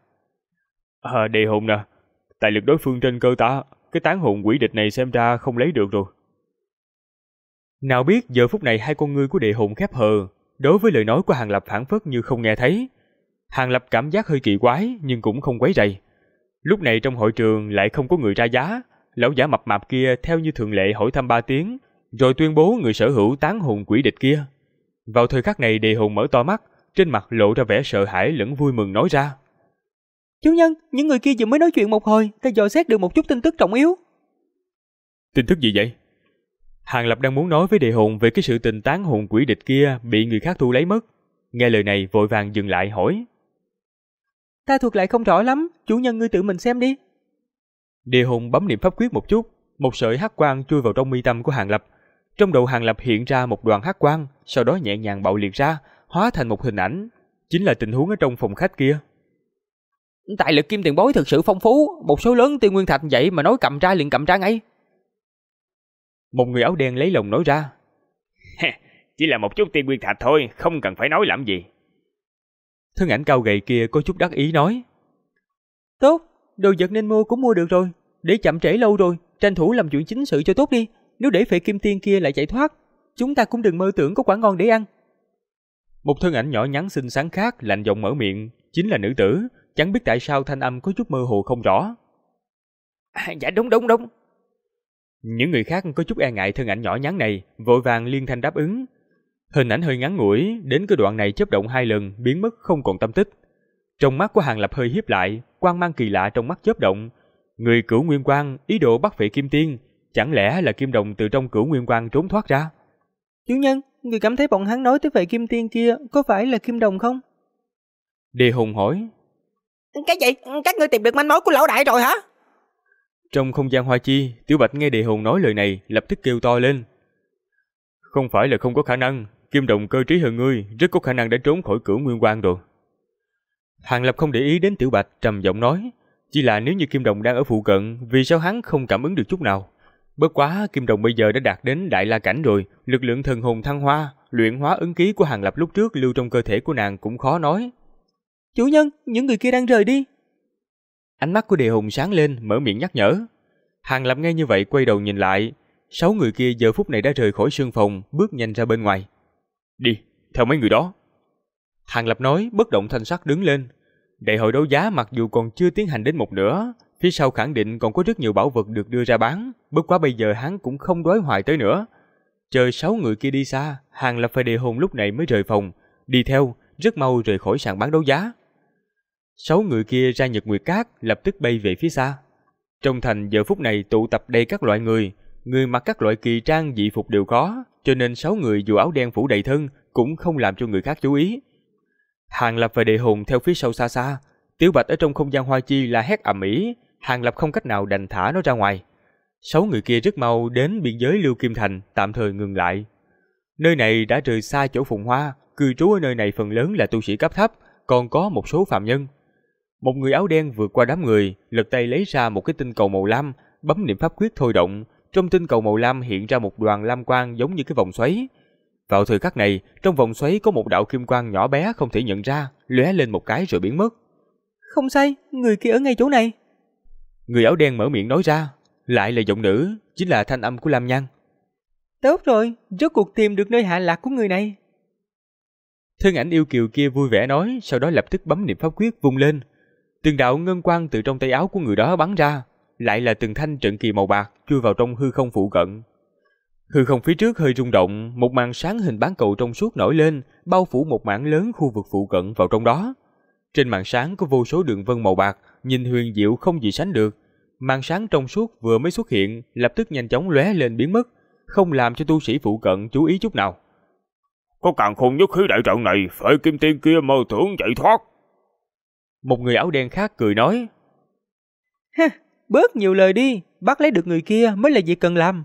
Đề Hồn nè, tài lực đối phương trên cơ ta, cái tán hồn quỷ địch này xem ra không lấy được rồi. Nào biết giờ phút này hai con ngươi của Đề Hồn khép hờ, đối với lời nói của Hàng Lập phảng phất như không nghe thấy. Hàng Lập cảm giác hơi kỳ quái nhưng cũng không quấy rầy. Lúc này trong hội trường lại không có người ra giá, lão giả mập mạp kia theo như thường lệ hỏi thăm 3 tiếng, rồi tuyên bố người sở hữu tán hồn quỷ địch kia. Vào thời khắc này Đề Hồn mở to mắt, trên mặt lộ ra vẻ sợ hãi lẫn vui mừng nói ra. Chủ nhân, những người kia vừa mới nói chuyện một hồi, ta dò xét được một chút tin tức trọng yếu. Tin tức gì vậy? Hàng Lập đang muốn nói với Đề Hồn về cái sự tình tán hồn quỷ địch kia bị người khác thu lấy mất. Nghe lời này vội vàng dừng lại hỏi. Ta thuật lại không rõ lắm, chủ nhân ngươi tự mình xem đi. Đề Hồn bấm niệm pháp quyết một chút, một sợi hắc quang chui vào trong mi tâm của Hàng Lập. Trong đầu Hàng Lập hiện ra một đoàn hắc quang, sau đó nhẹ nhàng bạo liệt ra, hóa thành một hình ảnh, chính là tình huống ở trong phòng khách kia. Tài lực kim tiền bối thực sự phong phú, một số lớn tiên nguyên thạch vậy mà nói cầm ra liền cầm ra ngay. Một người áo đen lấy lòng nói ra. Chỉ là một chút tiên nguyên thạch thôi, không cần phải nói làm gì. Thân ảnh cao gầy kia có chút đắc ý nói. Tốt, đồ vật nên mua cũng mua được rồi, để chậm trễ lâu rồi, tranh thủ làm chuyện chính sự cho tốt đi. Nếu để phệ kim tiên kia lại chạy thoát, chúng ta cũng đừng mơ tưởng có quả ngon để ăn. Một thân ảnh nhỏ nhắn xinh xắn khác lạnh giọng mở miệng, chính là nữ tử, chẳng biết tại sao thanh âm có chút mơ hồ không rõ. Dạ đúng. Những người khác có chút e ngại thân ảnh nhỏ nhắn này, vội vàng liên thanh đáp ứng. Hình ảnh hơi ngắn ngủi, đến cái đoạn này chớp động 2 lần, biến mất không còn tâm tích. Trong mắt của Hàng Lập hơi híp lại, quang mang kỳ lạ trong mắt chớp động. Người Cửu Nguyên Quang ý đồ bắt phệ kim tiên, chẳng lẽ là kim đồng từ trong Cửu Nguyên Quang trốn thoát ra? Chủ nhân, người cảm thấy bọn hắn nói tới phệ kim tiên kia có phải là kim đồng không? Đề Hồn hỏi. Cái gì? Các ngươi tìm được manh mối của lão đại rồi hả? Trong không gian hoa chi, Tiểu Bạch nghe Đề Hồn nói lời này, lập tức kêu to lên. Không phải là không có khả năng, kim đồng cơ trí hơn ngươi, rất có khả năng đã trốn khỏi Cửu Nguyên Quang rồi. Hàng Lập không để ý đến Tiểu Bạch, trầm giọng nói, chỉ là nếu như kim đồng đang ở phụ cận, vì sao hắn không cảm ứng được chút nào? Bất quá kim đồng bây giờ đã đạt đến đại la cảnh rồi, lực lượng thần hồn thăng hoa, luyện hóa ấn ký của Hàng Lập lúc trước lưu trong cơ thể của nàng cũng khó nói. Chủ nhân, những người kia đang rời đi. Ánh mắt của Đề Hồn sáng lên, mở miệng nhắc nhở. Hàng Lập nghe như vậy quay đầu nhìn lại, 6 người kia giờ phút này đã rời khỏi sương phòng, bước nhanh ra bên ngoài. Đi, theo mấy người đó. Hàng Lập nói, bất động thanh sắc đứng lên. Đại hội đấu giá mặc dù còn chưa tiến hành đến một nửa, phía sau khẳng định còn có rất nhiều bảo vật được đưa ra bán, bất quá bây giờ hắn cũng không đói hoài tới nữa. Chờ 6 người kia đi xa, Hàng Lập và Đề Hồn lúc này mới rời phòng, đi theo, rất mau rời khỏi sàn bán đấu giá. 6 người kia ra Nhật Nguyệt Cát, lập tức bay về phía xa. Trong thành giờ phút này tụ tập đầy các loại người mặc các loại kỳ trang dị phục đều có, cho nên 6 người dù áo đen phủ đầy thân cũng không làm cho người khác chú ý. Hàng Lập và Đề Hồn theo phía sau xa xa, Tiểu Bạch ở trong không gian hoa chi la hét ầm ĩ, Hàng Lập không cách nào đành thả nó ra ngoài. 6 người kia rất mau đến biên giới Lưu Kim Thành, tạm thời ngừng lại. Nơi này đã rời xa chỗ phồn hoa, cư trú ở nơi này phần lớn là tu sĩ cấp thấp, còn có một số phàm nhân. Một người áo đen vượt qua đám người, lật tay lấy ra một cái tinh cầu màu lam, bấm niệm pháp quyết thôi động, trong tinh cầu màu lam hiện ra một đoàn lam quang giống như cái vòng xoáy. Vào thời khắc này, trong vòng xoáy có một đạo kim quang nhỏ bé không thể nhận ra, lóe lên một cái rồi biến mất. Không sai, người kia ở ngay chỗ này. Người áo đen mở miệng nói ra, lại là giọng nữ, chính là thanh âm của Lam Nhan. Tốt rồi, rốt cuộc tìm được nơi hạ lạc của người này. Thân ảnh yêu kiều kia vui vẻ nói, sau đó lập tức bấm niệm pháp quyết vung lên. Từng đạo ngân quang từ trong tay áo của người đó bắn ra, lại là từng thanh trận kỳ màu bạc chui vào trong hư không phụ cận. Hư không phía trước hơi rung động, một màn sáng hình bán cầu trong suốt nổi lên, bao phủ một mảng lớn khu vực phụ cận vào trong đó. Trên màn sáng có vô số đường vân màu bạc, nhìn huyền diệu không gì sánh được. Màn sáng trong suốt vừa mới xuất hiện, lập tức nhanh chóng lóe lên biến mất, không làm cho tu sĩ phụ cận chú ý chút nào. Có càn khôn nhất khí đại trận này, phải kim tiên kia mơ tưởng chạy thoát. Một người áo đen khác cười nói. Ha, bớt nhiều lời đi, bắt lấy được người kia mới là việc cần làm.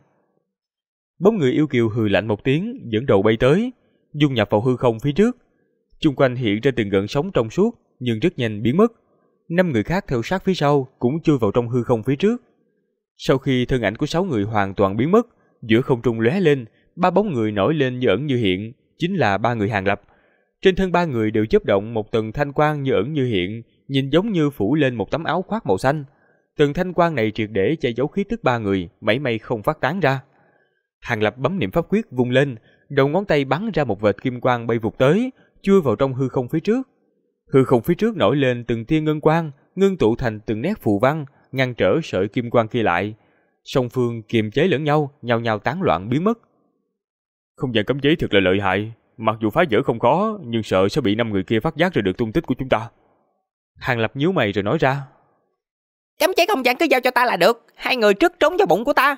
Bóng người yêu kiều hừ lạnh một tiếng, dẫn đầu bay tới, dung nhập vào hư không phía trước. Chung quanh hiện ra từng gợn sóng trong suốt, nhưng rất nhanh biến mất. 5 người khác theo sát phía sau cũng chui vào trong hư không phía trước. Sau khi thân ảnh của 6 người hoàn toàn biến mất, giữa không trung lóe lên, 3 bóng người nổi lên như ẩn như hiện, chính là 3 người Hàng Lập. Trên thân ba người đều chớp động một tầng thanh quang như ẩn như hiện, nhìn giống như phủ lên một tấm áo khoác màu xanh. Tầng thanh quang này triệt để che giấu khí tức ba người, mảy may không phát tán ra. Hàng Lập bấm niệm pháp quyết vung lên, đầu ngón tay bắn ra một vệt kim quang bay vụt tới, chui vào trong hư không phía trước. Hư không phía trước nổi lên từng tia ngân quang, ngưng tụ thành từng nét phù văn, ngăn trở sợi kim quang kia lại. Song phương kiềm chế lẫn nhau, nhao nhao tán loạn biến mất. Không gian cấm chế thật là lợi hại, mặc dù phá vỡ không khó, nhưng sợ sẽ bị 5 người kia phát giác ra được tung tích của chúng ta. Hàng Lập nhíu mày rồi nói ra. Cấm chế không gian cứ giao cho ta là được, hai người trước trốn vào bụng của ta.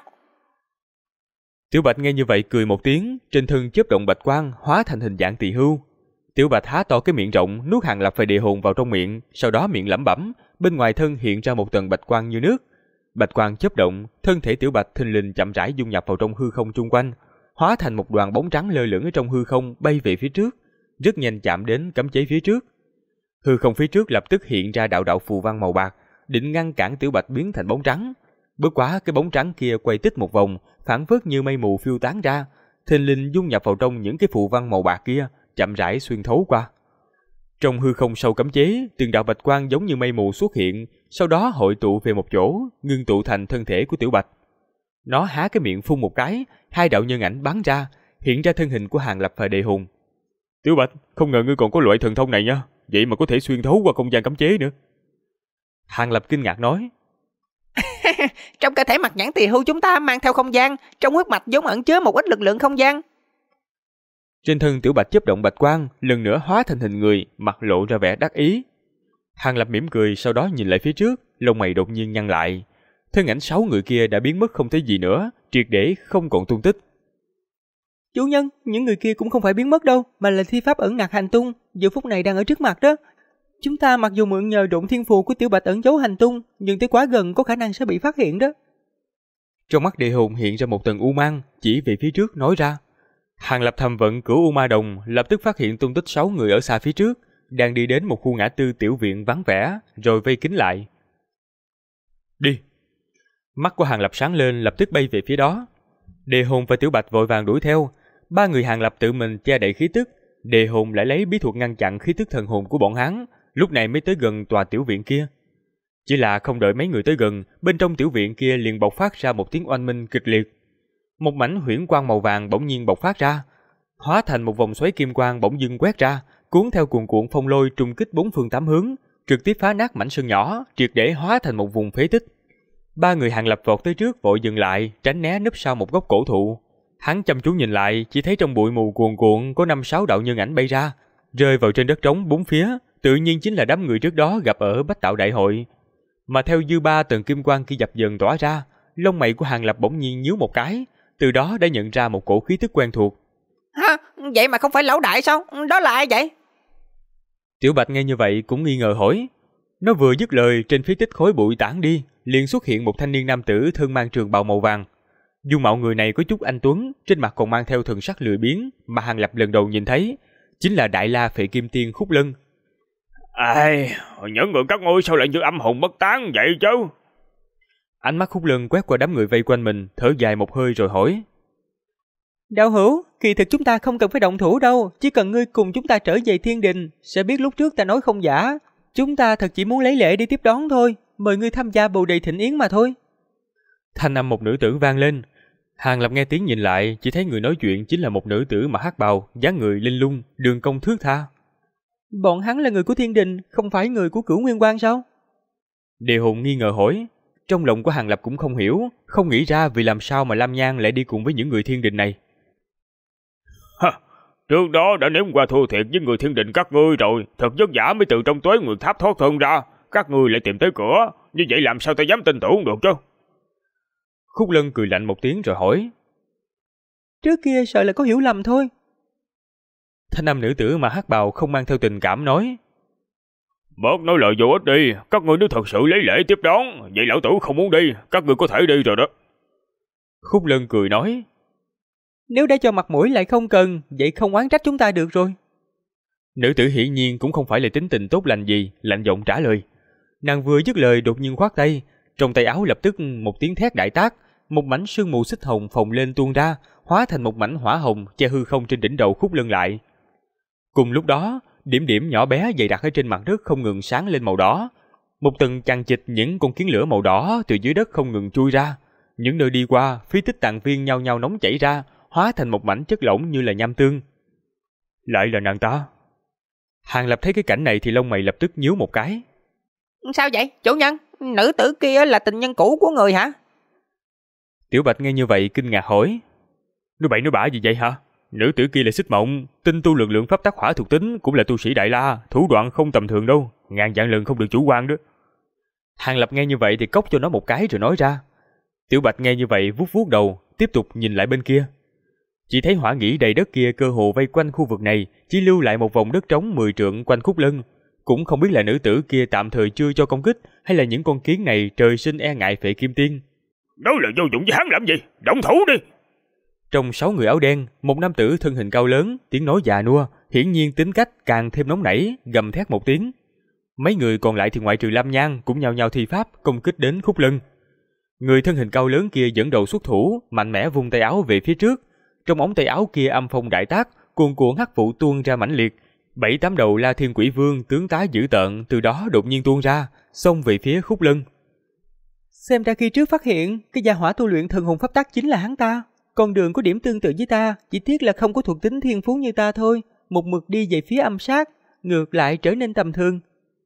Tiểu Bạch nghe như vậy cười một tiếng, trên thân chớp động bạch quang hóa thành hình dạng tỳ hưu. Tiểu Bạch há to cái miệng rộng, nuốt Hàng Lập phải địa hồn vào trong miệng, sau đó miệng lẩm bẩm, bên ngoài thân hiện ra một tầng bạch quang như nước. Bạch quang chớp động, thân thể Tiểu Bạch thình lình chậm rãi dung nhập vào trong hư không chung quanh, hóa thành một đoàn bóng trắng lơ lửng ở trong hư không bay về phía trước, rất nhanh chạm đến cấm chế phía trước. Hư không phía trước lập tức hiện ra đạo đạo phù văn màu bạc, định ngăn cản Tiểu Bạch biến thành bóng trắng. Bất quá cái bóng trắng kia quay tích một vòng, phảng phất như mây mù phiêu tán ra, thình lình dung nhập vào trong những cái phù văn màu bạc kia, chậm rãi xuyên thấu qua. Trong hư không sâu cấm chế, từng đạo bạch quang giống như mây mù xuất hiện, sau đó hội tụ về một chỗ, ngưng tụ thành thân thể của Tiểu Bạch. Nó há cái miệng phun một cái, hai đạo nhân ảnh bắn ra, hiện ra thân hình của Hàng Lập và Đệ Hùng. Tiểu Bạch, không ngờ ngươi còn có loại thần thông này nha, vậy mà có thể xuyên thấu qua không gian cấm chế nữa. Hàng Lập kinh ngạc nói. Trong cơ thể mặt nhãn tỳ hưu chúng ta mang theo không gian, trong huyết mạch vốn ẩn chứa một ít lực lượng không gian. Trên thân Tiểu Bạch chớp động bạch quang, lần nữa hóa thành hình người, mặt lộ ra vẻ đắc ý. Hàng Lập mỉm cười, sau đó nhìn lại phía trước, lông mày đột nhiên nhăn lại. Thân ảnh 6 người kia đã biến mất không thấy gì nữa, triệt để không còn tung tích. Chủ nhân, những người kia cũng không phải biến mất đâu, mà là thi pháp ẩn nặc hành tung, giờ phút này đang ở trước mặt đó. Chúng ta mặc dù mượn nhờ độn thiên phù của Tiểu Bạch ẩn giấu hành tung, nhưng tới quá gần có khả năng sẽ bị phát hiện đó. Trong mắt Đệ Hồn hiện ra một tầng u mang, chỉ về phía trước nói ra. Hàng Lập thầm vận cửu u ma đồng, lập tức phát hiện tung tích 6 người ở xa phía trước, đang đi đến một khu ngã tư tiểu viện vắng vẻ, rồi vây kín lại. Đi! Mắt của Hàng Lập sáng lên, lập tức bay về phía đó. Đệ Hồn và Tiểu Bạch vội vàng đuổi theo. Ba người Hàng Lập tự mình che đậy khí tức, Đệ Hồn lại lấy bí thuật ngăn chặn khí tức thần hồn của bọn hắn, lúc này mới tới gần tòa tiểu viện kia. Chỉ là không đợi mấy người tới gần, bên trong tiểu viện kia liền bộc phát ra một tiếng oanh minh kịch liệt. Một mảnh huyễn quang màu vàng bỗng nhiên bộc phát ra, hóa thành một vòng xoáy kim quang bỗng dưng quét ra, cuốn theo cuồn cuộn phong lôi trùng kích 4 phương 8 hướng, trực tiếp phá nát mảnh sân nhỏ, triệt để hóa thành một vùng phế tích. Ba người Hàng Lập vọt tới trước vội dừng lại, tránh né núp sau một gốc cổ thụ. Hắn chăm chú nhìn lại, chỉ thấy trong bụi mù cuồn cuộn có 5-6 đạo nhân ảnh bay ra, rơi vào trên đất trống bốn phía, tự nhiên chính là đám người trước đó gặp ở Bách Tạo Đại hội. Mà theo dư ba tầng kim quang kia dập dần tỏa ra, lông mày của Hàng Lập bỗng nhiên nhíu một cái, từ đó đã nhận ra một cổ khí tức quen thuộc. Ha, vậy mà không phải lão đại sao? Đó là ai vậy? Tiểu Bạch nghe như vậy cũng nghi ngờ hỏi. Nó vừa dứt lời, trên phía tích khối bụi tản đi, liền xuất hiện một thanh niên nam tử thân mang trường bào màu vàng. Dung mạo người này có chút anh tuấn, trên mặt còn mang theo thần sắc lười biếng, mà Hàng Lập lần đầu nhìn thấy chính là Đại La Phệ Kim Tiên Khúc Lân. Ai, những người các ngươi sao lại như âm hồn bất tán vậy chứ? Ánh mắt Khúc Lân quét qua đám người vây quanh mình, thở dài một hơi rồi hỏi. Đạo hữu, kỳ thực chúng ta không cần phải động thủ đâu, chỉ cần ngươi cùng chúng ta trở về thiên đình, sẽ biết lúc trước ta nói không giả. Chúng ta thật chỉ muốn lấy lễ đi tiếp đón thôi, mời ngươi tham gia bồ đề thịnh yến mà thôi. Thanh âm một nữ tử vang lên. Hàng Lập nghe tiếng nhìn lại, chỉ thấy người nói chuyện chính là một nữ tử mặc hắc bào, dáng người linh lung, đường cong thướt tha. Bọn hắn là người của thiên đình, không phải người của Cửu Nguyên Quang sao? Địa Hồn nghi ngờ hỏi. Trong lòng của Hàng Lập cũng không hiểu, không nghĩ ra vì làm sao mà Lam Nhan lại đi cùng với những người thiên đình này. Ha, trước đó đã nếm qua thua thiệt với người thiên đình các ngươi rồi, thật vất vả mới từ trong tuế nguyệt tháp thoát thân ra, các ngươi lại tìm tới cửa, như vậy làm sao ta dám tin tưởng được chứ? Khúc Lân cười lạnh một tiếng rồi hỏi. Trước kia sợ là có hiểu lầm thôi. Thanh nam nữ tử mà hắc bào không mang theo tình cảm nói. Bớt nói lời vô ích đi, các ngươi nếu thật sự lấy lễ tiếp đón, vậy lão tử không muốn đi, các ngươi có thể đi rồi đó. Khúc Lân cười nói. Nếu đã cho mặt mũi lại không cần, vậy không oán trách chúng ta được rồi. Nữ tử hiển nhiên cũng không phải là tính tình tốt lành gì, lạnh giọng trả lời. Nàng vừa dứt lời đột nhiên khoát tay, trong tay áo lập tức một tiếng thét đại tác, một mảnh sương mù xích hồng phồng lên tuôn ra, hóa thành một mảnh hỏa hồng che hư không trên đỉnh đầu Khúc Lân lại. Cùng lúc đó, điểm điểm nhỏ bé dày đặc ở trên mặt đất không ngừng sáng lên màu đỏ. Một tầng chằng chịt những con kiến lửa màu đỏ từ dưới đất không ngừng chui ra. Những nơi đi qua, phế tích tàn viên nhao nhao nóng chảy ra, hóa thành một mảnh chất lỏng như là nham tương. Lại là nàng ta. Hàng Lập thấy cái cảnh này thì lông mày lập tức nhíu một cái. Sao vậy, chủ nhân? Nữ tử kia là tình nhân cũ của người hả? Tiểu Bạch nghe như vậy kinh ngạc hỏi. Nói bậy nói bạ gì vậy hả? Nữ tử kia là Xích Mộng, tinh tu lực lượng pháp tắc hỏa thuộc tính, cũng là tu sĩ Đại La, thủ đoạn không tầm thường đâu, ngàn vạn lần không được chủ quan đó. Hàng Lập nghe như vậy thì cốc cho nó một cái rồi nói ra. Tiểu Bạch nghe như vậy vuốt vuốt đầu, tiếp tục nhìn lại bên kia. Chỉ thấy hỏa nghĩ đầy đất kia cơ hồ vây quanh khu vực này, chỉ lưu lại một vòng đất trống 10 trượng quanh Khúc Lân. Cũng không biết là nữ tử kia tạm thời chưa cho công kích, hay là những con kiến này trời sinh e ngại Phệ Kim Tiên. Nói là vô dụng với hắn làm gì? Động thủ đi! Trong 6 người áo đen, một nam tử thân hình cao lớn, tiếng nói già nua, hiển nhiên tính cách càng thêm nóng nảy, gầm thét một tiếng. Mấy người còn lại thì ngoại trừ Lam Nhan cũng nhao nhao thi pháp công kích đến Khúc Lân. Người thân hình cao lớn kia dẫn đầu xuất thủ, mạnh mẽ vung tay áo về phía trước. Trong ống tay áo kia âm phong đại tác, cuồn cuộn hắc vụ tuôn ra mãnh liệt. 7-8 đầu La Thiên Quỷ Vương tướng tá dữ tợn từ đó đột nhiên tuôn ra, xông về phía Khúc Lân. Xem ra khi trước phát hiện, cái gia hỏa tu luyện thần hồn pháp tắc chính là hắn ta. Con đường có điểm tương tự với ta, chỉ tiếc là không có thuộc tính thiên phú như ta thôi, một mực đi về phía âm sát, ngược lại trở nên tầm thường.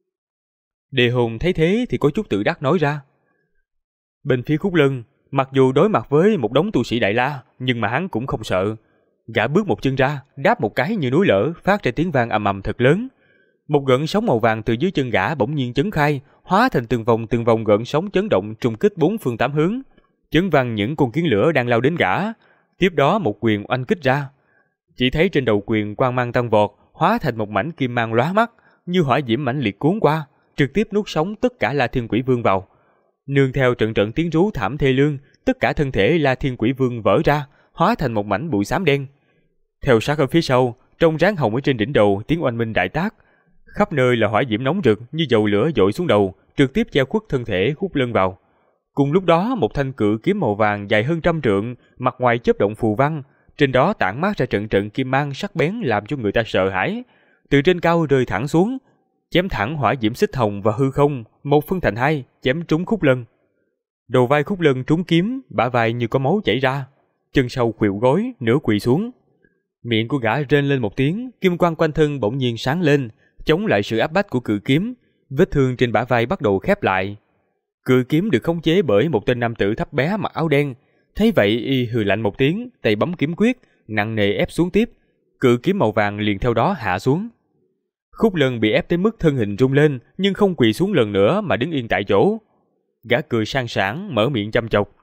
Đề Hồn thấy thế thì có chút tự đắc nói ra. Bên phía Khúc Lân, mặc dù đối mặt với một đống tu sĩ Đại La, nhưng mà hắn cũng không sợ. Gã bước một chân ra, đáp một cái như núi lở, phát ra tiếng vang ầm ầm thật lớn. Một gợn sóng màu vàng từ dưới chân gã bỗng nhiên chấn khai, hóa thành từng vòng gợn sóng chấn động trùng kích 4 phương 8 hướng, chấn văng những con kiến lửa đang lao đến gã. Tiếp đó một quyền oanh kích ra. Chỉ thấy trên đầu quyền quang mang tăng vọt, hóa thành một mảnh kim mang lóa mắt, như hỏa diễm mãnh liệt cuốn qua, trực tiếp nuốt sống tất cả La Thiên Quỷ Vương vào. Nương theo trận trận tiếng rú thảm thê lương, tất cả thân thể La Thiên Quỷ Vương vỡ ra, hóa thành một mảnh bụi xám đen. Theo sát ở phía sau, trong ráng hồng ở trên đỉnh đầu tiếng oanh minh đại tác, khắp nơi là hỏa diễm nóng rực như dầu lửa dội xuống đầu, trực tiếp che khuất thân thể Khúc Lân vào. Cùng lúc đó, một thanh cự kiếm màu vàng dài hơn 100 trượng, mặt ngoài chớp động phù văn, trên đó tản mát ra trận trận kim mang sắc bén làm cho người ta sợ hãi. Từ trên cao rơi thẳng xuống, chém thẳng hỏa diễm xích hồng và hư không, một phân thành hai, chém trúng Khúc Lân. Đầu vai Khúc Lân trúng kiếm, bả vai như có máu chảy ra, chân sau khuỵu gối, nửa quỳ xuống. Miệng của gã rên lên một tiếng, kim quang quanh thân bỗng nhiên sáng lên, chống lại sự áp bách của cự kiếm. Vết thương trên bả vai bắt đầu khép lại. Cự kiếm được khống chế bởi một tên nam tử thấp bé mặc áo đen. Thấy vậy y hừ lạnh một tiếng, tay bấm kiếm quyết, nặng nề ép xuống tiếp. Cự kiếm màu vàng liền theo đó hạ xuống. Khúc Lân bị ép tới mức thân hình rung lên, nhưng không quỳ xuống lần nữa mà đứng yên tại chỗ. Gã cười sang sảng, mở miệng chăm chọc.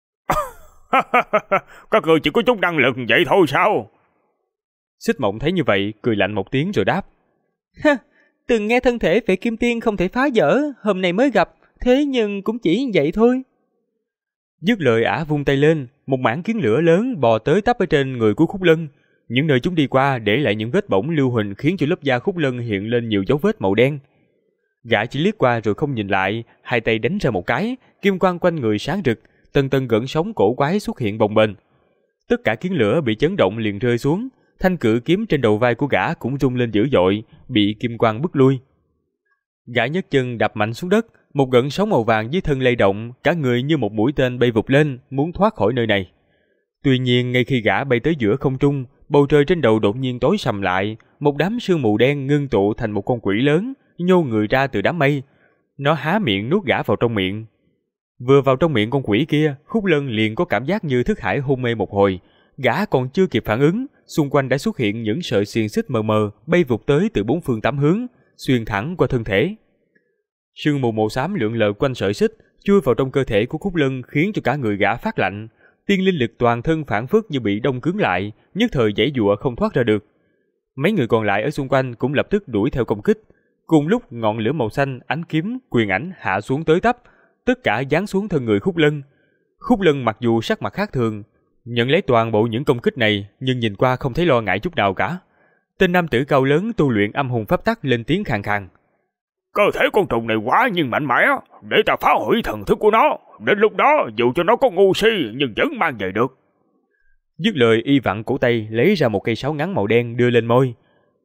Các người chỉ có chút năng lực vậy thôi sao? Xích Mộng thấy như vậy, cười lạnh một tiếng rồi đáp. Ha, từng nghe thân thể Phệ Kim Tiên không thể phá vỡ, hôm nay mới gặp, thế nhưng cũng chỉ vậy thôi. Dứt lời ả vung tay lên, một mảng kiến lửa lớn bò tới tấp ở trên người của Khúc Lân. Những nơi chúng đi qua để lại những vết bỏng lưu huỳnh khiến cho lớp da Khúc Lân hiện lên nhiều dấu vết màu đen. Gã chỉ liếc qua rồi không nhìn lại, hai tay đánh ra một cái, kim quang quanh người sáng rực, từng gợn sóng cổ quái xuất hiện bồng bềnh. Tất cả kiến lửa bị chấn động liền rơi xuống, thanh cự kiếm trên đầu vai của gã cũng rung lên dữ dội, bị kim quang bức lui. Gã nhấc chân đạp mạnh xuống đất, một gợn sóng màu vàng dưới thân lay động, cả người như một mũi tên bay vụt lên, muốn thoát khỏi nơi này. Tuy nhiên, ngay khi gã bay tới giữa không trung, bầu trời trên đầu đột nhiên tối sầm lại, một đám sương mù đen ngưng tụ thành một con quỷ lớn, nhô người ra từ đám mây. Nó há miệng nuốt gã vào trong miệng. Vừa vào trong miệng con quỷ kia, Khúc Lân liền có cảm giác như thức hải hôn mê một hồi. Gã còn chưa kịp phản ứng, xung quanh đã xuất hiện những sợi xiềng xích mờ mờ bay vụt tới từ 4 phương 8 hướng, xuyên thẳng qua thân thể. Sương mù màu xám lượn lờ quanh sợi xích, chui vào trong cơ thể của Khúc Lân khiến cho cả người gã phát lạnh. Tiên linh lực toàn thân phản phất như bị đông cứng lại, nhất thời giãy giụa không thoát ra được. Mấy người còn lại ở xung quanh cũng lập tức đuổi theo công kích. Cùng lúc ngọn lửa màu xanh, ánh kiếm, quyền ảnh hạ xuống tới tấp, tất cả giáng xuống thân người Khúc Lân. Khúc Lân mặc dù sắc mặt khác thường, nhận lấy toàn bộ những công kích này, nhưng nhìn qua không thấy lo ngại chút nào cả. Tên nam tử cao lớn tu luyện âm hồn pháp tắc lên tiếng khàn khàn. Cơ thể con trùng này quá nhưng mạnh mẽ, để ta phá hủy thần thức của nó. Đến lúc đó, dù cho nó có ngu si, nhưng vẫn mang về được. Dứt lời y vặn cổ tay lấy ra một cây sáo ngắn màu đen đưa lên môi.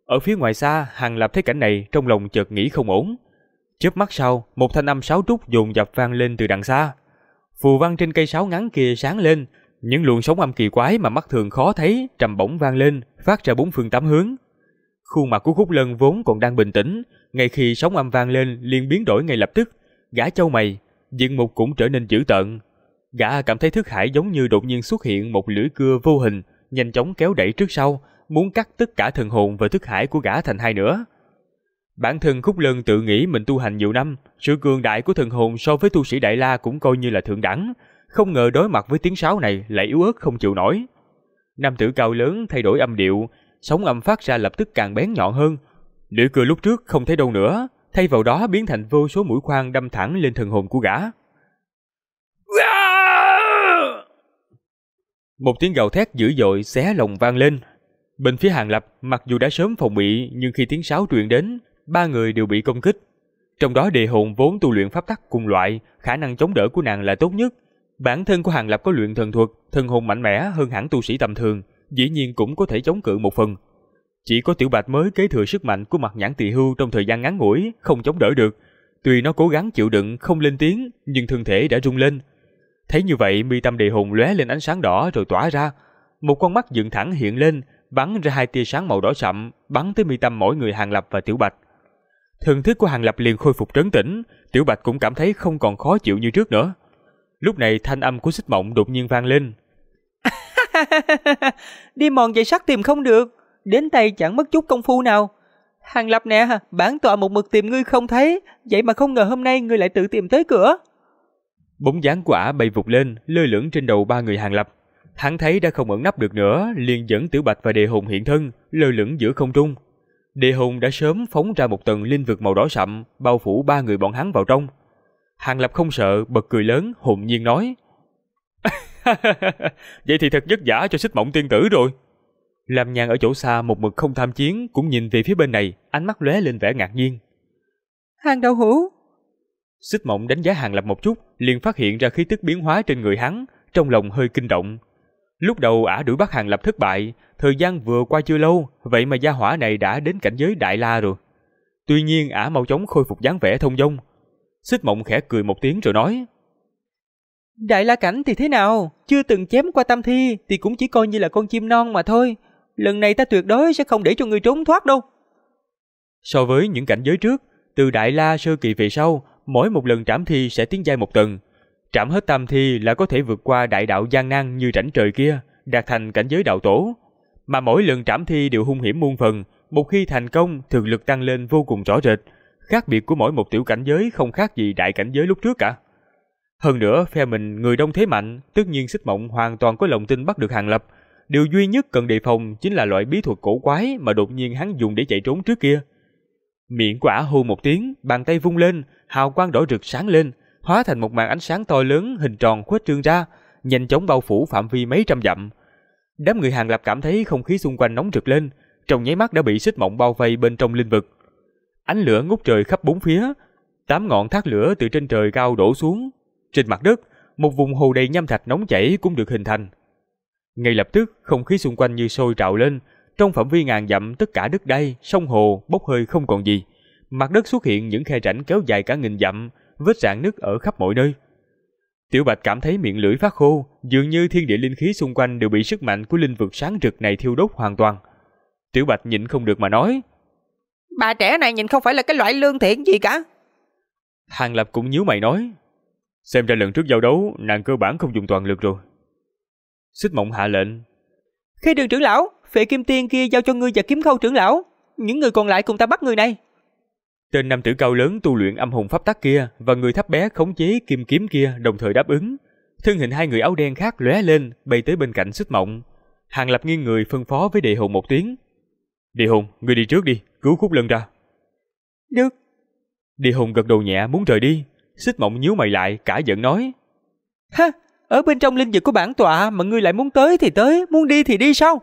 Ở phía ngoài xa, Hàng Lập thấy cảnh này trong lòng chợt nghĩ không ổn. Chớp mắt sau, một thanh âm sáo trúc dồn dập vang lên từ đằng xa. Phù văn trên cây sáo ngắn kia sáng lên, những luồng sóng âm kỳ quái mà mắt thường khó thấy trầm bổng vang lên, phát ra bốn phương tám hướng. Khuôn mặt của Khúc Lân vốn còn đang bình tĩnh, ngay khi sóng âm vang lên liền biến đổi ngay lập tức. Gã chau mày, diện mục cũng trở nên dữ tợn. Gã cảm thấy thức hải giống như đột nhiên xuất hiện một lưỡi cưa vô hình, nhanh chóng kéo đẩy trước sau, muốn cắt tất cả thần hồn và thức hải của gã thành hai nửa. Bản thân Khúc Lân tự nghĩ mình tu hành nhiều năm, sự cường đại của thần hồn so với tu sĩ Đại La cũng coi như là thượng đẳng, không ngờ đối mặt với tiếng sáo này lại yếu ớt không chịu nổi. Nam tử cao lớn thay đổi âm điệu, sóng âm phát ra lập tức càng bén nhọn hơn. Lưỡi cưa lúc trước không thấy đâu nữa, thay vào đó biến thành vô số mũi khoan đâm thẳng lên thần hồn của gã. Một tiếng gào thét dữ dội xé lòng vang lên. Bên phía Hàng Lập, mặc dù đã sớm phòng bị, nhưng khi tiếng sáo truyền đến, ba người đều bị công kích. Trong đó Đề Hồn vốn tu luyện pháp tắc cùng loại, khả năng chống đỡ của nàng là tốt nhất. Bản thân của Hàng Lập có luyện thần thuật, thần hồn mạnh mẽ hơn hẳn tu sĩ tầm thường, dĩ nhiên cũng có thể chống cự một phần. Chỉ có Tiểu Bạch mới kế thừa sức mạnh của Mặt Nhãn Tỳ Hưu trong thời gian ngắn ngủi, không chống đỡ được. Tuy nó cố gắng chịu đựng không lên tiếng, nhưng thân thể đã rung lên. Thấy như vậy, mi tâm Đề Hồn lóe lên ánh sáng đỏ rồi tỏa ra. Một con mắt dựng thẳng hiện lên, bắn ra hai tia sáng màu đỏ sậm, bắn tới mi tâm mỗi người Hàng Lập và Tiểu Bạch. Thần thức của Hàng Lập liền khôi phục trấn tĩnh, Tiểu Bạch cũng cảm thấy không còn khó chịu như trước nữa. Lúc này thanh âm của Xích Mộng đột nhiên vang lên. Đi mòn dây sắt tìm không được, đến tay chẳng mất chút công phu nào. Hàng Lập nè, bản tọa một mực tìm ngươi không thấy, vậy mà không ngờ hôm nay ngươi lại tự tìm tới cửa. Bóng dáng của ả bay vụt lên, lơ lửng trên đầu ba người Hàng Lập. Hắn thấy đã không ẩn nấp được nữa, liền dẫn Tiểu Bạch và Đề Hồn hiện thân, lơ lửng giữa không trung. Đề Hồn đã sớm phóng ra một tầng linh vực màu đỏ sậm, bao phủ ba người bọn hắn vào trong. Hàng Lập không sợ, bật cười lớn, hồn nhiên nói. Vậy thì thật vất vả cho Xích Mộng tiên tử rồi. Lam Nhan ở chỗ xa một mực không tham chiến, cũng nhìn về phía bên này, ánh mắt lóe lên vẻ ngạc nhiên. Hàng đạo hữu. Xích Mộng đánh giá Hàng Lập một chút, liền phát hiện ra khí tức biến hóa trên người hắn, trong lòng hơi kinh động. Lúc đầu ả đuổi bắt Hàng Lập thất bại, thời gian vừa qua chưa lâu, vậy mà gia hỏa này đã đến cảnh giới Đại La rồi. Tuy nhiên ả mau chóng khôi phục dáng vẻ thông dong. Xích Mộng khẽ cười một tiếng rồi nói. Đại La cảnh thì thế nào, chưa từng chém qua tam thi thì cũng chỉ coi như là con chim non mà thôi. Lần này ta tuyệt đối sẽ không để cho ngươi trốn thoát đâu. So với những cảnh giới trước, từ Đại La sơ kỳ về sau, mỗi một lần trảm thi sẽ tiến giai một tầng. Trảm hết tam thi là có thể vượt qua đại đạo gian nan như rãnh trời kia, đạt thành cảnh giới đạo tổ. Mà mỗi lần trảm thi đều hung hiểm muôn phần, một khi thành công, thực lực tăng lên vô cùng rõ rệt. Khác biệt của mỗi một tiểu cảnh giới không khác gì đại cảnh giới lúc trước cả. Hơn nữa, phe mình người đông thế mạnh, tất nhiên Xích Mộng hoàn toàn có lòng tin bắt được Hàng Lập. Điều duy nhất cần đề phòng chính là loại bí thuật cổ quái mà đột nhiên hắn dùng để chạy trốn trước kia. Miệng của ả hô một tiếng, bàn tay vung lên, hào quang đỏ rực sáng lên, hóa thành một màn ánh sáng to lớn hình tròn khuếch trương ra, nhanh chóng bao phủ phạm vi mấy trăm dặm. Đám người Hàng Lập cảm thấy không khí xung quanh nóng rực lên, trong nháy mắt đã bị Xích Mộng bao vây bên trong linh vực. Ánh lửa ngút trời khắp bốn phía, 8 ngọn thác lửa từ trên trời cao đổ xuống. Trên mặt đất, một vùng hồ đầy nham thạch nóng chảy cũng được hình thành. Ngay lập tức, không khí xung quanh như sôi trào lên, trong phạm vi ngàn dặm tất cả đất đai, sông hồ bốc hơi không còn gì. Mặt đất xuất hiện những khe rãnh kéo dài cả nghìn dặm, vết rạn nứt ở khắp mọi nơi. Tiểu Bạch cảm thấy miệng lưỡi phát khô, dường như thiên địa linh khí xung quanh đều bị sức mạnh của linh vực sáng rực này thiêu đốt hoàn toàn. Tiểu Bạch nhịn không được mà nói. Bà trẻ này nhìn không phải là cái loại lương thiện gì cả. Hàng Lập cũng nhíu mày nói. Xem ra lần trước giao đấu, nàng cơ bản không dùng toàn lực rồi. Xích Mộng hạ lệnh. Khi Đường trưởng lão, Phệ Kim Tiên kia giao cho ngươi và Kiếm Khâu trưởng lão, những người còn lại cùng ta bắt người này. Tên nam tử cao lớn tu luyện âm hồn pháp tắc kia và người thấp bé khống chế kim kiếm kia đồng thời đáp ứng. Thân hình hai người áo đen khác lóe lên, bay tới bên cạnh Xích Mộng. Hàng Lập nghiêng người phân phó với Đề Hồn một tiếng. Đề Hồn, ngươi đi trước đi, cứu Khúc Lân ra. Được. Đề Hồn gật đầu nhẹ muốn rời đi. Xích Mộng nhíu mày lại, cả giận nói. Ha, ở bên trong linh vực của bản tọa mà ngươi lại muốn tới thì tới, muốn đi thì đi sao?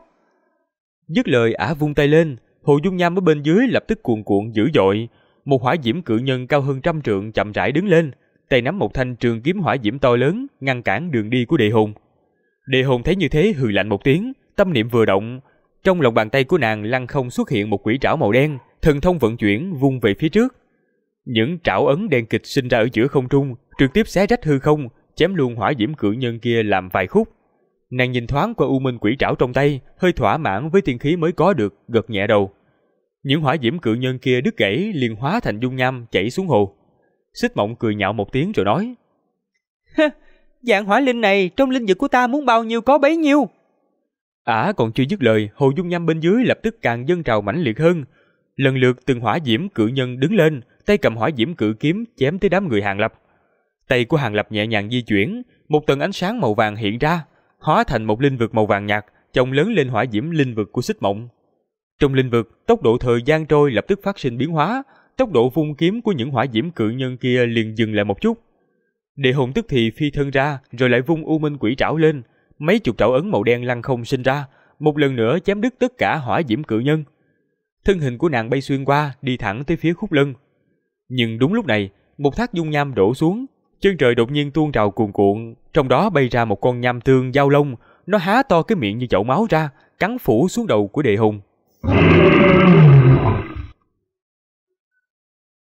Dứt lời ả vung tay lên, hồ dung nham ở bên dưới lập tức cuồn cuộn dữ dội. Một hỏa diễm cự nhân cao hơn 100 trượng chậm rãi đứng lên, tay nắm một thanh trường kiếm hỏa diễm to lớn, ngăn cản đường đi của Đề Hồn. Đề Hồn thấy như thế hừ lạnh một tiếng, tâm niệm vừa động, Trong lòng bàn tay của nàng lăng không xuất hiện một quỷ trảo màu đen, thần thông vận chuyển vung về phía trước. Những trảo ấn đen kịch sinh ra ở giữa không trung, trực tiếp xé rách hư không, chém luôn hỏa diễm cự nhân kia làm vài khúc. Nàng nhìn thoáng qua u minh quỷ trảo trong tay, hơi thỏa mãn với tiên khí mới có được, gật nhẹ đầu. Những hỏa diễm cự nhân kia đứt gãy liền hóa thành dung nham chảy xuống hồ. Xích Mộng cười nhạo một tiếng rồi nói: Dạng hỏa linh này trong linh vực của ta muốn bao nhiêu có bấy nhiêu. Ả còn chưa dứt lời, hồ dung nham bên dưới lập tức càng dâng trào mãnh liệt hơn. Lần lượt từng hỏa diễm cự nhân đứng lên, tay cầm hỏa diễm cự kiếm chém tới đám người Hàng Lập. Tay của Hàng Lập nhẹ nhàng di chuyển, một tầng ánh sáng màu vàng hiện ra, hóa thành một linh vực màu vàng nhạt, chồng lớn lên hỏa diễm linh vực của Xích Mộng. Trong linh vực, tốc độ thời gian trôi lập tức phát sinh biến hóa, tốc độ vung kiếm của những hỏa diễm cự nhân kia liền dừng lại một chút. Địa hồn tức thì phi thân ra, rồi lại vung u minh quỷ trảo lên, mấy chục trảo ấn màu đen lăng không sinh ra, một lần nữa chém đứt tất cả hỏa diễm cự nhân. Thân hình của nàng bay xuyên qua, đi thẳng tới phía khúc lân. Nhưng đúng lúc này, một thác dung nham đổ xuống, chân trời đột nhiên tuôn trào cuồn cuộn, trong đó bay ra một con nham tương dao lông, nó há to cái miệng như chậu máu ra, cắn phủ xuống đầu của địa hồn.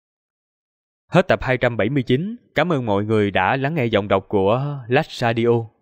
Hết tập 279, cảm ơn mọi người đã lắng nghe giọng đọc của Lách Radio.